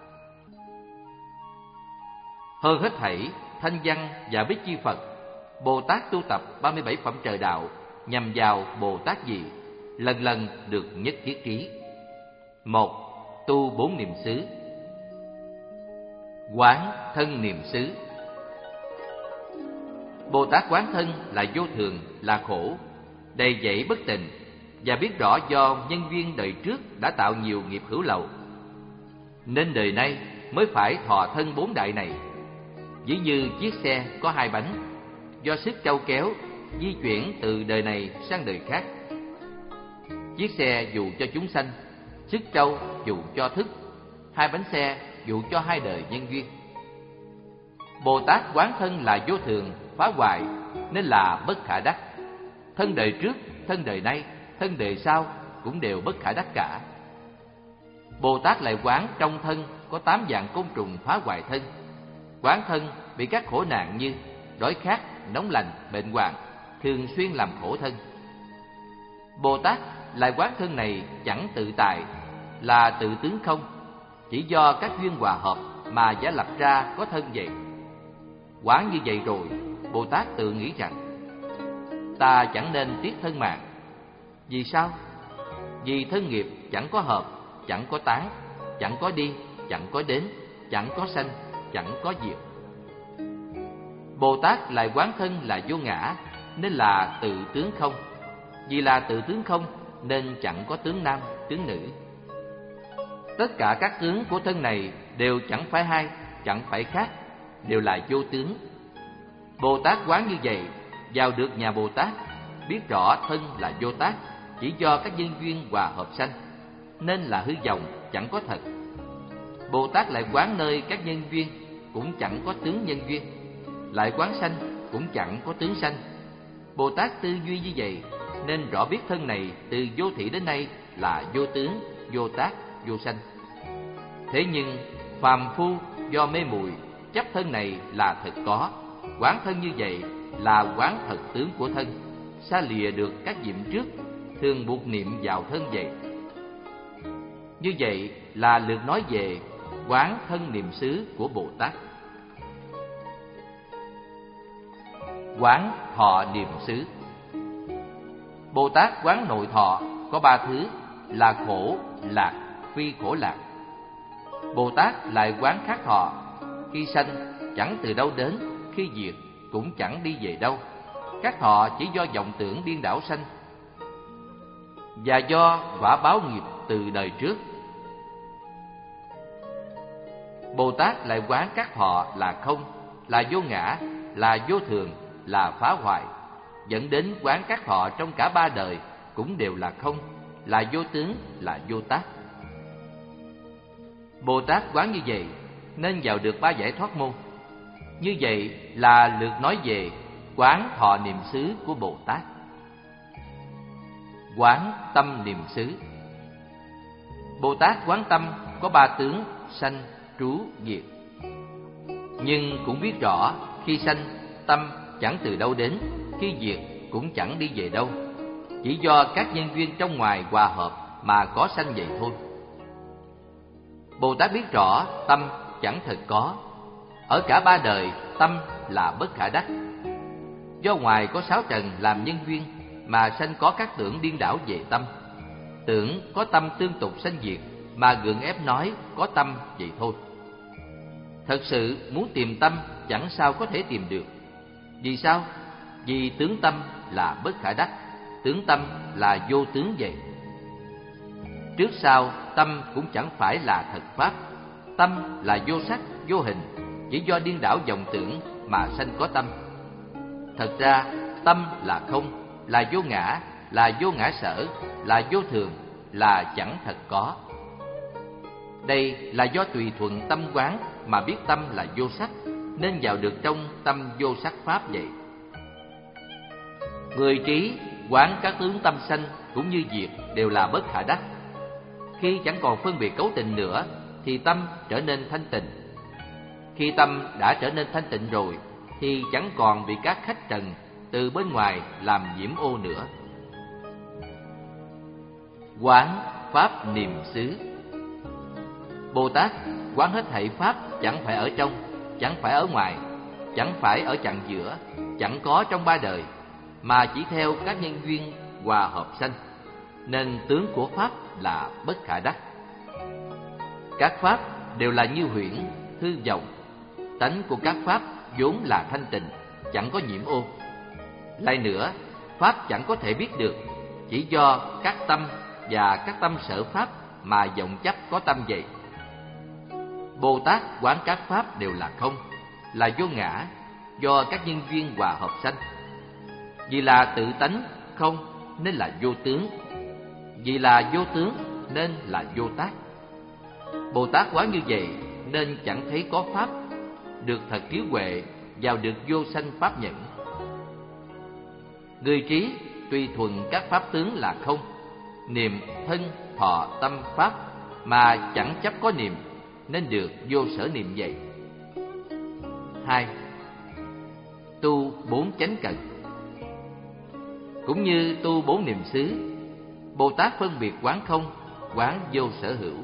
Hơn hết thảy, Thanh Văn và Bích Chi Phật, Bồ Tát tu tập ba mươi bảy phẩm trợ đạo nhằm vào Bồ Tát gì, lần lần được nhất thiết trí. Một, tu bốn niệm xứ. Quán thân niệm xứ. Bồ Tát quán thân là vô thường, là khổ, đầy dẫy bất tịnh, và biết rõ do nhân duyên đời trước đã tạo nhiều nghiệp hữu lậu, nên đời nay mới phải thọ thân bốn đại này. Ví như chiếc xe có hai bánh, do sức trâu kéo di chuyển từ đời này sang đời khác. Chiếc xe dụ cho chúng sanh, sức trâu dụ cho thức, hai bánh xe dụ cho hai đời nhân duyên. Bồ Tát quán thân là vô thường, phá hoại, nên là bất khả đắc. Thân đời trước, thân đời nay, thân đời sau cũng đều bất khả đắc cả. Bồ Tát lại quán trong thân có tám dạng côn trùng phá hoại thân. Quán thân bị các khổ nạn như đói khát, nóng lạnh, bệnh hoạn thường xuyên làm khổ thân. Bồ Tát lại quán thân này chẳng tự tại, là tự tướng không, chỉ do các duyên hòa hợp mà giả lập ra có thân vậy. Quán như vậy rồi, Bồ Tát tự nghĩ rằng ta chẳng nên tiếc thân mạng. Vì sao? Vì thân nghiệp chẳng có hợp, chẳng có tán, chẳng có đi, chẳng có đến, chẳng có sanh, chẳng có diệt. Bồ Tát lại quán thân là vô ngã, nên là tự tướng không. Vì là tự tướng không nên chẳng có tướng nam, tướng nữ. Tất cả các tướng của thân này đều chẳng phải hai, chẳng phải khác, đều là vô tướng. Bồ Tát quán như vậy, vào được nhà Bồ Tát, biết rõ thân là vô tác, chỉ do các nhân duyên hòa hợp sanh, nên là hư vọng, chẳng có thật. Bồ Tát lại quán nơi các nhân duyên, cũng chẳng có tướng nhân duyên, lại quán sanh, cũng chẳng có tướng sanh. Bồ Tát tư duy như vậy, nên rõ biết thân này từ vô thị đến nay là vô tướng, vô tác, vô sanh. Thế nhưng phàm phu do mê muội chấp thân này là thật có, quán thân như vậy là quán thật tướng của thân, xa lìa được các nhiệm trước, thường buộc niệm vào thân vậy. Như vậy là lượt nói về quán thân niệm xứ của Bồ Tát. Quán thọ niệm xứ. Bồ Tát quán nội thọ có ba thứ là khổ, lạc, phi khổ lạc. Bồ Tát lại quán khác thọ, khi sanh chẳng từ đâu đến, khi diệt cũng chẳng đi về đâu. Các thọ chỉ do vọng tưởng điên đảo sanh và do quả báo nghiệp từ đời trước. Bồ Tát lại quán các thọ là không, là vô ngã, là vô thường, là phá hoại, dẫn đến quán các thọ trong cả ba đời cũng đều là không, là vô tướng, là vô tác. Bồ Tát quán như vậy nên vào được ba giải thoát môn. Như vậy là lượt nói về quán thọ niệm xứ của Bồ Tát. Quán tâm niệm xứ. Bồ Tát quán tâm có ba tướng sanh, trú, diệt. Nhưng cũng biết rõ khi sanh tâm chẳng từ đâu đến, khi diệt cũng chẳng đi về đâu. Chỉ do các nhân duyên trong ngoài hòa hợp mà có sanh vậy thôi. Bồ Tát biết rõ tâm chẳng thật có. Ở cả ba đời tâm là bất khả đắc. Do ngoài có sáu trần làm nhân duyên mà sanh có các tưởng điên đảo về tâm. Tưởng có tâm tương tục sanh diệt mà gượng ép nói có tâm vậy thôi. Thật sự muốn tìm tâm chẳng sao có thể tìm được. Vì sao? Vì tướng tâm là bất khả đắc, tướng tâm là vô tướng vậy. Trước sau tâm cũng chẳng phải là thật pháp. Tâm là vô sắc, vô hình, chỉ do điên đảo vọng tưởng mà sanh có tâm. Thật ra tâm là không, là vô ngã, là vô ngã sở, là vô thường, là chẳng thật có. Đây là do tùy thuận tâm quán mà biết tâm là vô sắc, nên vào được trong tâm vô sắc pháp vậy. Người trí quán các tướng tâm sanh cũng như diệt đều là bất khả đắc. Khi chẳng còn phân biệt cấu tình nữa thì tâm trở nên thanh tịnh. Khi tâm đã trở nên thanh tịnh rồi thì chẳng còn bị các khách trần từ bên ngoài làm nhiễm ô nữa. Quán pháp niệm xứ. Bồ Tát quán hết thảy pháp chẳng phải ở trong, chẳng phải ở ngoài, chẳng phải ở chặng giữa, chẳng có trong ba đời, mà chỉ theo các nhân duyên hòa hợp sanh, nên tướng của pháp là bất khả đắc. Các pháp đều là như huyễn, hư vọng. Tánh của các pháp vốn là thanh tịnh, chẳng có nhiễm ô. Lại nữa, pháp chẳng có thể biết được, chỉ do các tâm và các tâm sở pháp mà vọng chấp có tâm vậy. Bồ Tát quán các pháp đều là không, là vô ngã, do các nhân duyên hòa hợp sanh. Vì là tự tánh không nên là vô tướng, vì là vô tướng nên là vô tác. Bồ Tát quán như vậy nên chẳng thấy có pháp, được thật trí huệ, vào được vô sanh pháp nhẫn. Người trí tùy thuận các pháp tướng là không, niệm thân thọ tâm pháp mà chẳng chấp có niệm, nên được vô sở niệm vậy. Hai, tu bốn chánh cần. Cũng như tu bốn niệm xứ, Bồ Tát phân biệt quán không, quán vô sở hữu.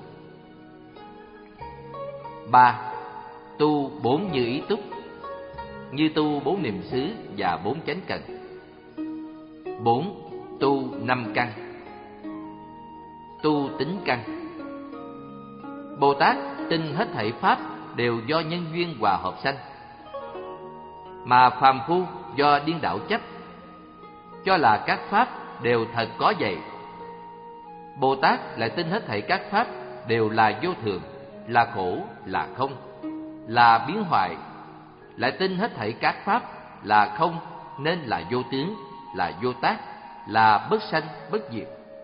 Ba, tu bốn như ý túc, như tu bốn niệm xứ và bốn chánh cần. Bốn, tu năm căn. Tu tính căn. Bồ Tát tin hết thảy pháp đều do nhân duyên hòa hợp sanh, mà phàm phu do điên đảo chấp, cho là các pháp đều thật có vậy. Bồ Tát lại tin hết thảy các pháp đều là vô thường, là khổ, là không, là biến hoại. Lại tin hết thảy các pháp là không nên là vô tướng, là vô tác, là bất sanh, bất diệt.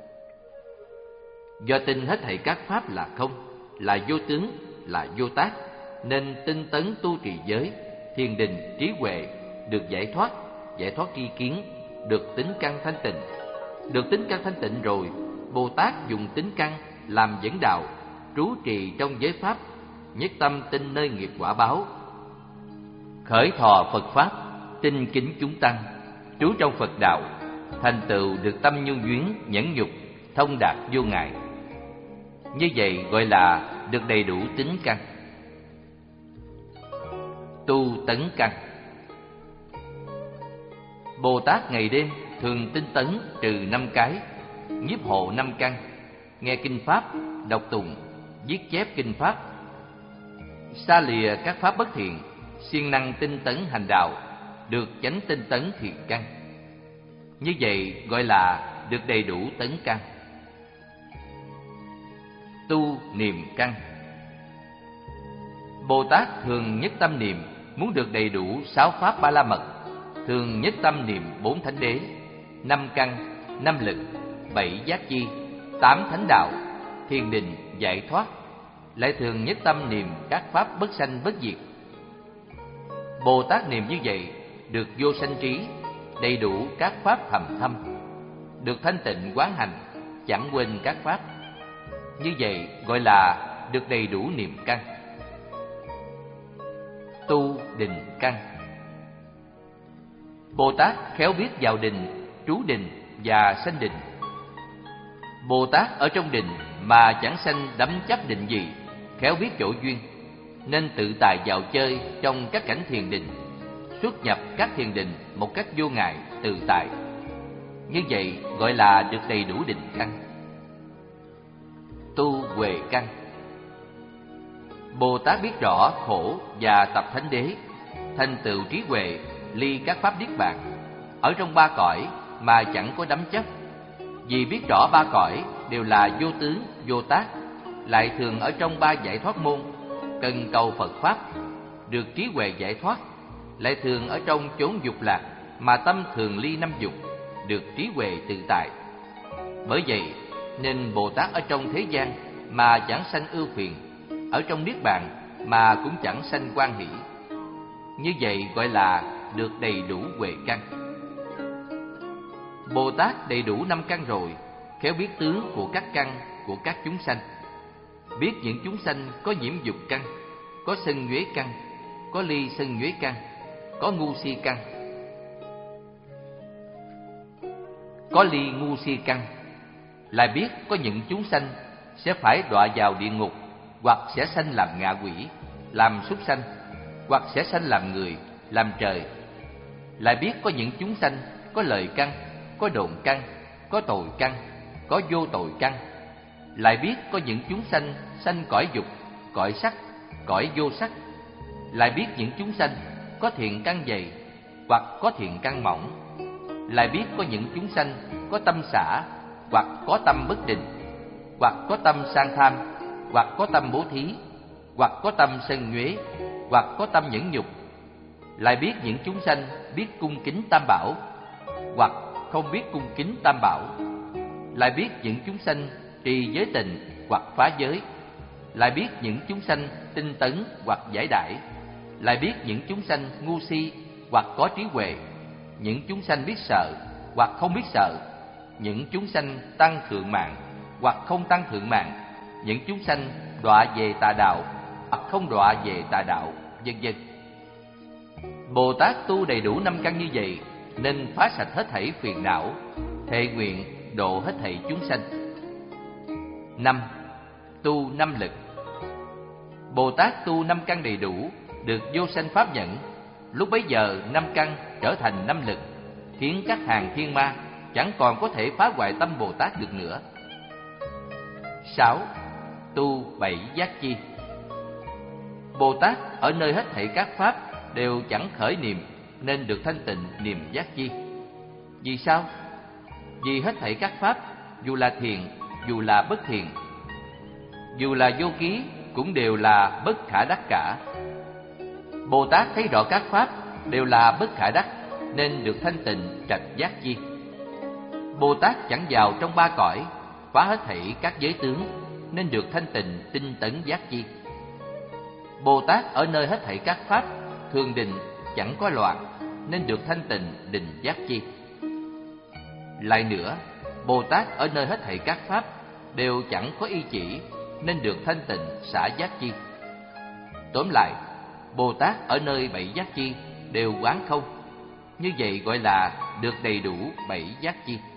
Do tin hết thảy các pháp là không, là vô tướng, là vô tác, nên tinh tấn tu trì giới, thiền định, trí huệ, được giải thoát, giải thoát tri kiến, được tính căn thanh tịnh. Được tính căn thanh tịnh rồi, Bồ Tát dùng tính căn làm dẫn đạo, trú trì trong giới pháp, nhất tâm tin nơi nghiệp quả báo. Khởi thọ Phật pháp, tinh kính chúng tăng, trú trong Phật đạo, thành tựu được tâm nhu duyến, nhẫn nhục, thông đạt vô ngại. Như vậy gọi là được đầy đủ tính căn. Tu tấn căn. Bồ Tát ngày đêm thường tinh tấn trừ năm cái, nhiếp hộ năm căn, nghe kinh pháp, đọc tụng, viết chép kinh pháp, xa lìa các pháp bất thiện, siêng năng tinh tấn hành đạo, được chánh tinh tấn thiện căn. Như vậy gọi là được đầy đủ tấn căn. Tu niệm căn. Bồ Tát thường nhất tâm niệm muốn được đầy đủ sáu pháp ba la mật, thường nhất tâm niệm bốn thánh đế, năm căn, năm lực, bảy giác chi, tám thánh đạo, thiền định, giải thoát, lại thường nhất tâm niệm các pháp bất sanh bất diệt. Bồ Tát niệm như vậy được vô sanh trí, đầy đủ các pháp thầm thâm, được thanh tịnh quán hành, chẳng quên các pháp. Như vậy gọi là được đầy đủ niệm căn. Tu định căn. Bồ Tát khéo biết vào định, trú định và sanh định. Bồ Tát ở trong định mà chẳng sanh đắm chấp định gì, khéo biết chỗ duyên, nên tự tại vào chơi trong các cảnh thiền định, xuất nhập các thiền định một cách vô ngại, tự tại. Như vậy gọi là được đầy đủ định căn. Tu huệ căn. Bồ Tát biết rõ khổ và tập thánh đế, thành tựu trí huệ, ly các pháp niết bàn, ở trong ba cõi mà chẳng có đắm chấp. Vì biết rõ ba cõi đều là vô tướng, vô tác, lại thường ở trong ba giải thoát môn, cần cầu Phật pháp, được trí huệ giải thoát, lại thường ở trong chốn dục lạc mà tâm thường ly năm dục, được trí huệ tự tại. Bởi vậy nên Bồ Tát ở trong thế gian mà chẳng sanh ưu phiền, ở trong niết bàn mà cũng chẳng sanh quan hỷ. Như vậy gọi là được đầy đủ huệ căn. Bồ Tát đầy đủ năm căn rồi, khéo biết tướng của các căn của các chúng sanh, biết những chúng sanh có nhiễm dục căn, có sân nhuế căn, có ly sân nhuế căn, có ngu si căn, có ly ngu si căn. Lại biết có những chúng sanh sẽ phải đọa vào địa ngục, hoặc sẽ sanh làm ngạ quỷ, làm súc sanh, hoặc sẽ sanh làm người, làm trời. Lại biết có những chúng sanh có lợi căn, có độn căn, có tội căn, có vô tội căn. Lại biết có những chúng sanh sanh cõi dục, cõi sắc, cõi vô sắc. Lại biết những chúng sanh có thiện căn dày, hoặc có thiện căn mỏng. Lại biết có những chúng sanh có tâm xả, hoặc có tâm bất định, hoặc có tâm sang tham, hoặc có tâm bố thí, hoặc có tâm sân nhuế, hoặc có tâm nhẫn nhục. Lại biết những chúng sanh biết cung kính tam bảo, hoặc không biết cung kính tam bảo. Lại biết những chúng sanh trì giới tịnh, hoặc phá giới. Lại biết những chúng sanh tinh tấn, hoặc giải đãi. Lại biết những chúng sanh ngu si, hoặc có trí huệ. Những chúng sanh biết sợ, hoặc không biết sợ. Những chúng sanh tăng thượng mạng, hoặc không tăng thượng mạng. Những chúng sanh đọa về tà đạo, hoặc không đọa về tà đạo, vân vân. Bồ Tát tu đầy đủ năm căn như vậy, nên phá sạch hết thảy phiền não, thệ nguyện độ hết thảy chúng sanh. Năm. Tu năm lực. Bồ Tát tu năm căn đầy đủ, được vô sanh pháp nhẫn. Lúc bấy giờ năm căn trở thành năm lực, khiến các hàng thiên ma chẳng còn có thể phá hoại tâm Bồ Tát được nữa. Sáu. Tu bảy giác chi. Bồ Tát ở nơi hết thảy các pháp đều chẳng khởi niệm, nên được thanh tịnh niệm giác chi. Vì sao? Vì hết thảy các pháp, dù là thiện, dù là bất thiện, dù là vô ký, cũng đều là bất khả đắc cả. Bồ Tát thấy rõ các pháp đều là bất khả đắc, nên được thanh tịnh trạch giác chi. Bồ Tát chẳng vào trong ba cõi, phá hết thảy các giới tướng, nên được thanh tịnh tinh tấn giác chi. Bồ Tát ở nơi hết thảy các pháp thường định, chẳng có loạn, nên được thanh tịnh định giác chi. Lại nữa, Bồ Tát ở nơi hết thảy các pháp đều chẳng có y chỉ, nên được thanh tịnh xả giác chi. Tóm lại, Bồ Tát ở nơi bảy giác chi đều quán không. Như vậy gọi là được đầy đủ bảy giác chi.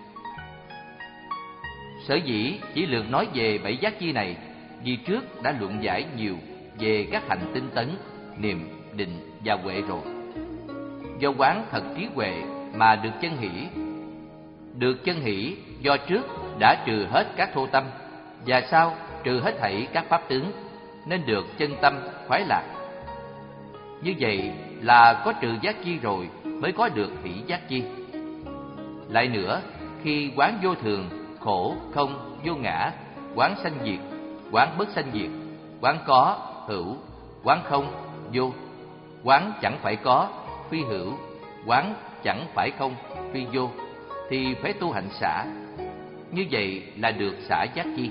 Sở dĩ chỉ lược nói về bảy giác chi này, vì trước đã luận giải nhiều về các hành tinh tấn, niệm, định và huệ rồi. Do quán thật trí huệ mà được chân hỷ, được chân hỷ do trước đã trừ hết các thô tâm, và sau trừ hết thảy các pháp tướng, nên được chân tâm khoái lạc. Như vậy là có trừ giác chi rồi mới có được hỷ giác chi. Lại nữa, khi quán vô thường, khổ, không, vô ngã, quán sanh diệt, quán bất sanh diệt, quán có, hữu, quán không, vô, quán chẳng phải có, phi hữu, quán chẳng phải không, phi vô, thì phải tu hạnh xả. Như vậy là được xả giác chi.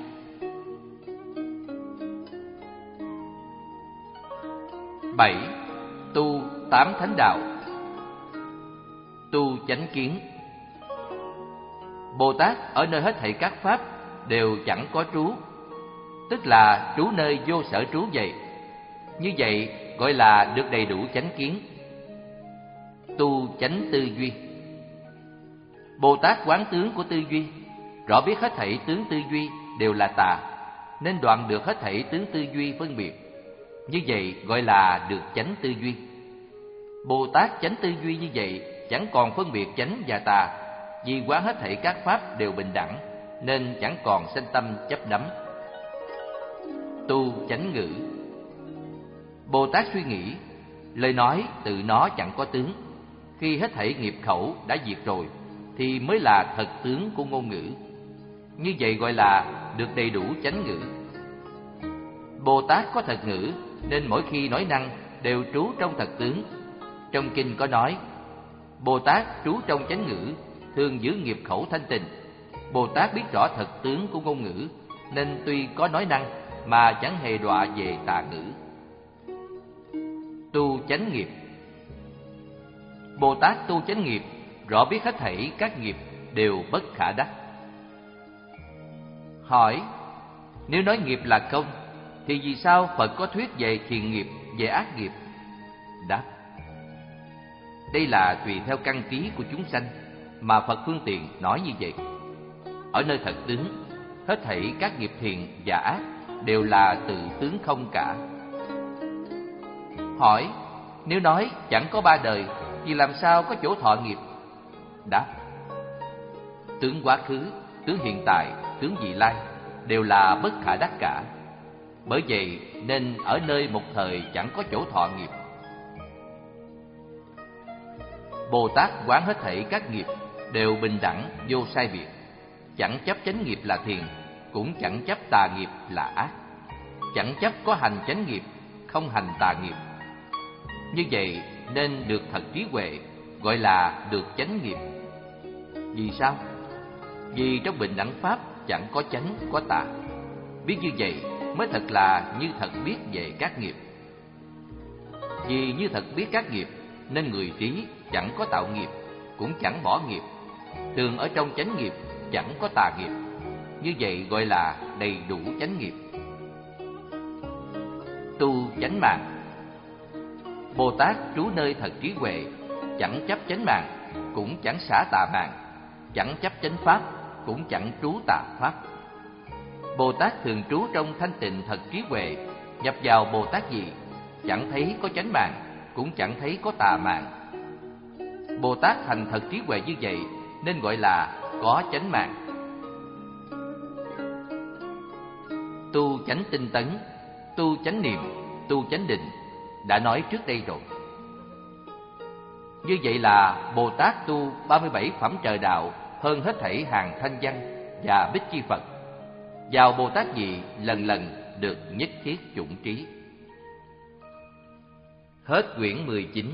Bảy. Tu tám thánh đạo. Tu chánh kiến. Bồ Tát ở nơi hết thảy các pháp đều chẳng có trú, tức là trú nơi vô sở trú vậy. Như vậy gọi là được đầy đủ chánh kiến. Tu chánh tư duy. Bồ Tát quán tướng của tư duy, rõ biết hết thảy tướng tư duy đều là tà, nên đoạn được hết thảy tướng tư duy phân biệt. Như vậy gọi là được chánh tư duy. Bồ Tát chánh tư duy như vậy chẳng còn phân biệt chánh và tà, vì quán hết thảy các pháp đều bình đẳng, nên chẳng còn sanh tâm chấp đắm. Tu chánh ngữ. Bồ Tát suy nghĩ, lời nói tự nó chẳng có tướng. Khi hết thảy nghiệp khẩu đã diệt rồi, thì mới là thật tướng của ngôn ngữ. Như vậy gọi là được đầy đủ chánh ngữ. Bồ Tát có thật ngữ, nên mỗi khi nói năng đều trú trong thật tướng. Trong kinh có nói, Bồ Tát trú trong chánh ngữ, thường giữ nghiệp khẩu thanh tịnh. Bồ Tát biết rõ thật tướng của ngôn ngữ, nên tuy có nói năng mà chẳng hề đọa về tà ngữ. Tu chánh nghiệp. Bồ Tát tu chánh nghiệp, rõ biết hết thảy các nghiệp đều bất khả đắc. Hỏi, nếu nói nghiệp là không, thì vì sao Phật có thuyết về thiện nghiệp, về ác nghiệp? Đáp, đây là tùy theo căn trí của chúng sanh mà Phật phương tiện nói như vậy. Ở nơi thật tướng, hết thảy các nghiệp thiện và ác đều là tự tướng không cả. Hỏi, nếu nói chẳng có ba đời, thì làm sao có chỗ thọ nghiệp? Đáp, tướng quá khứ, tướng hiện tại, tướng vị lai đều là bất khả đắc cả. Bởi vậy nên ở nơi một thời chẳng có chỗ thọ nghiệp. Bồ Tát quán hết thảy các nghiệp đều bình đẳng, vô sai biệt, chẳng chấp chánh nghiệp là thiện, cũng chẳng chấp tà nghiệp là ác, chẳng chấp có hành chánh nghiệp, không hành tà nghiệp. Như vậy nên được thật trí huệ, gọi là được chánh nghiệp. Vì sao? Vì trong bình đẳng pháp chẳng có chánh, có tà. Biết như vậy mới thật là như thật biết về các nghiệp. Vì như thật biết các nghiệp, nên người trí chẳng có tạo nghiệp, cũng chẳng bỏ nghiệp, thường ở trong chánh nghiệp, chẳng có tà nghiệp. Như vậy gọi là đầy đủ chánh nghiệp. Tu chánh mạng. Bồ Tát trú nơi thật trí huệ, chẳng chấp chánh mạng, cũng chẳng xả tà mạng, chẳng chấp chánh pháp, cũng chẳng trú tà pháp. Bồ Tát thường trú trong thanh tịnh thật trí huệ, nhập vào Bồ Tát gì, chẳng thấy có chánh mạng, cũng chẳng thấy có tà mạng. Bồ Tát hành thật trí huệ như vậy, nên gọi là có chánh mạng. Tu chánh tinh tấn, tu chánh niệm, tu chánh định đã nói trước đây rồi. Như vậy là Bồ Tát tu ba mươi bảy phẩm trời đạo hơn hết thảy hàng thanh văn và bích chi Phật. Vào Bồ Tát gì lần lần được nhất thiết chủng trí. Hết quyển mười chín.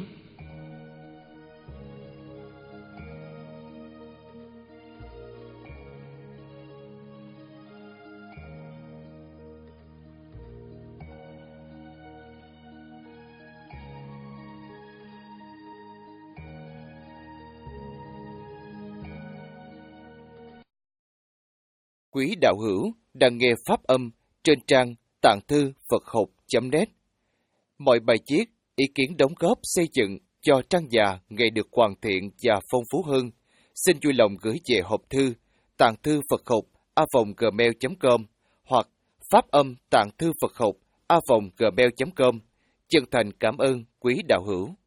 Quý đạo hữu đang nghe pháp âm trên trang tạng thư Phật học chấm net. Mọi bài viết, ý kiến đóng góp xây dựng cho trang già ngày được hoàn thiện và phong phú hơn, xin vui lòng gửi về hộp thư tạng thư Phật học a vòng gmail chấm com hoặc pháp âm tạng thư Phật học a vòng gmail chấm com. Chân thành cảm ơn quý đạo hữu.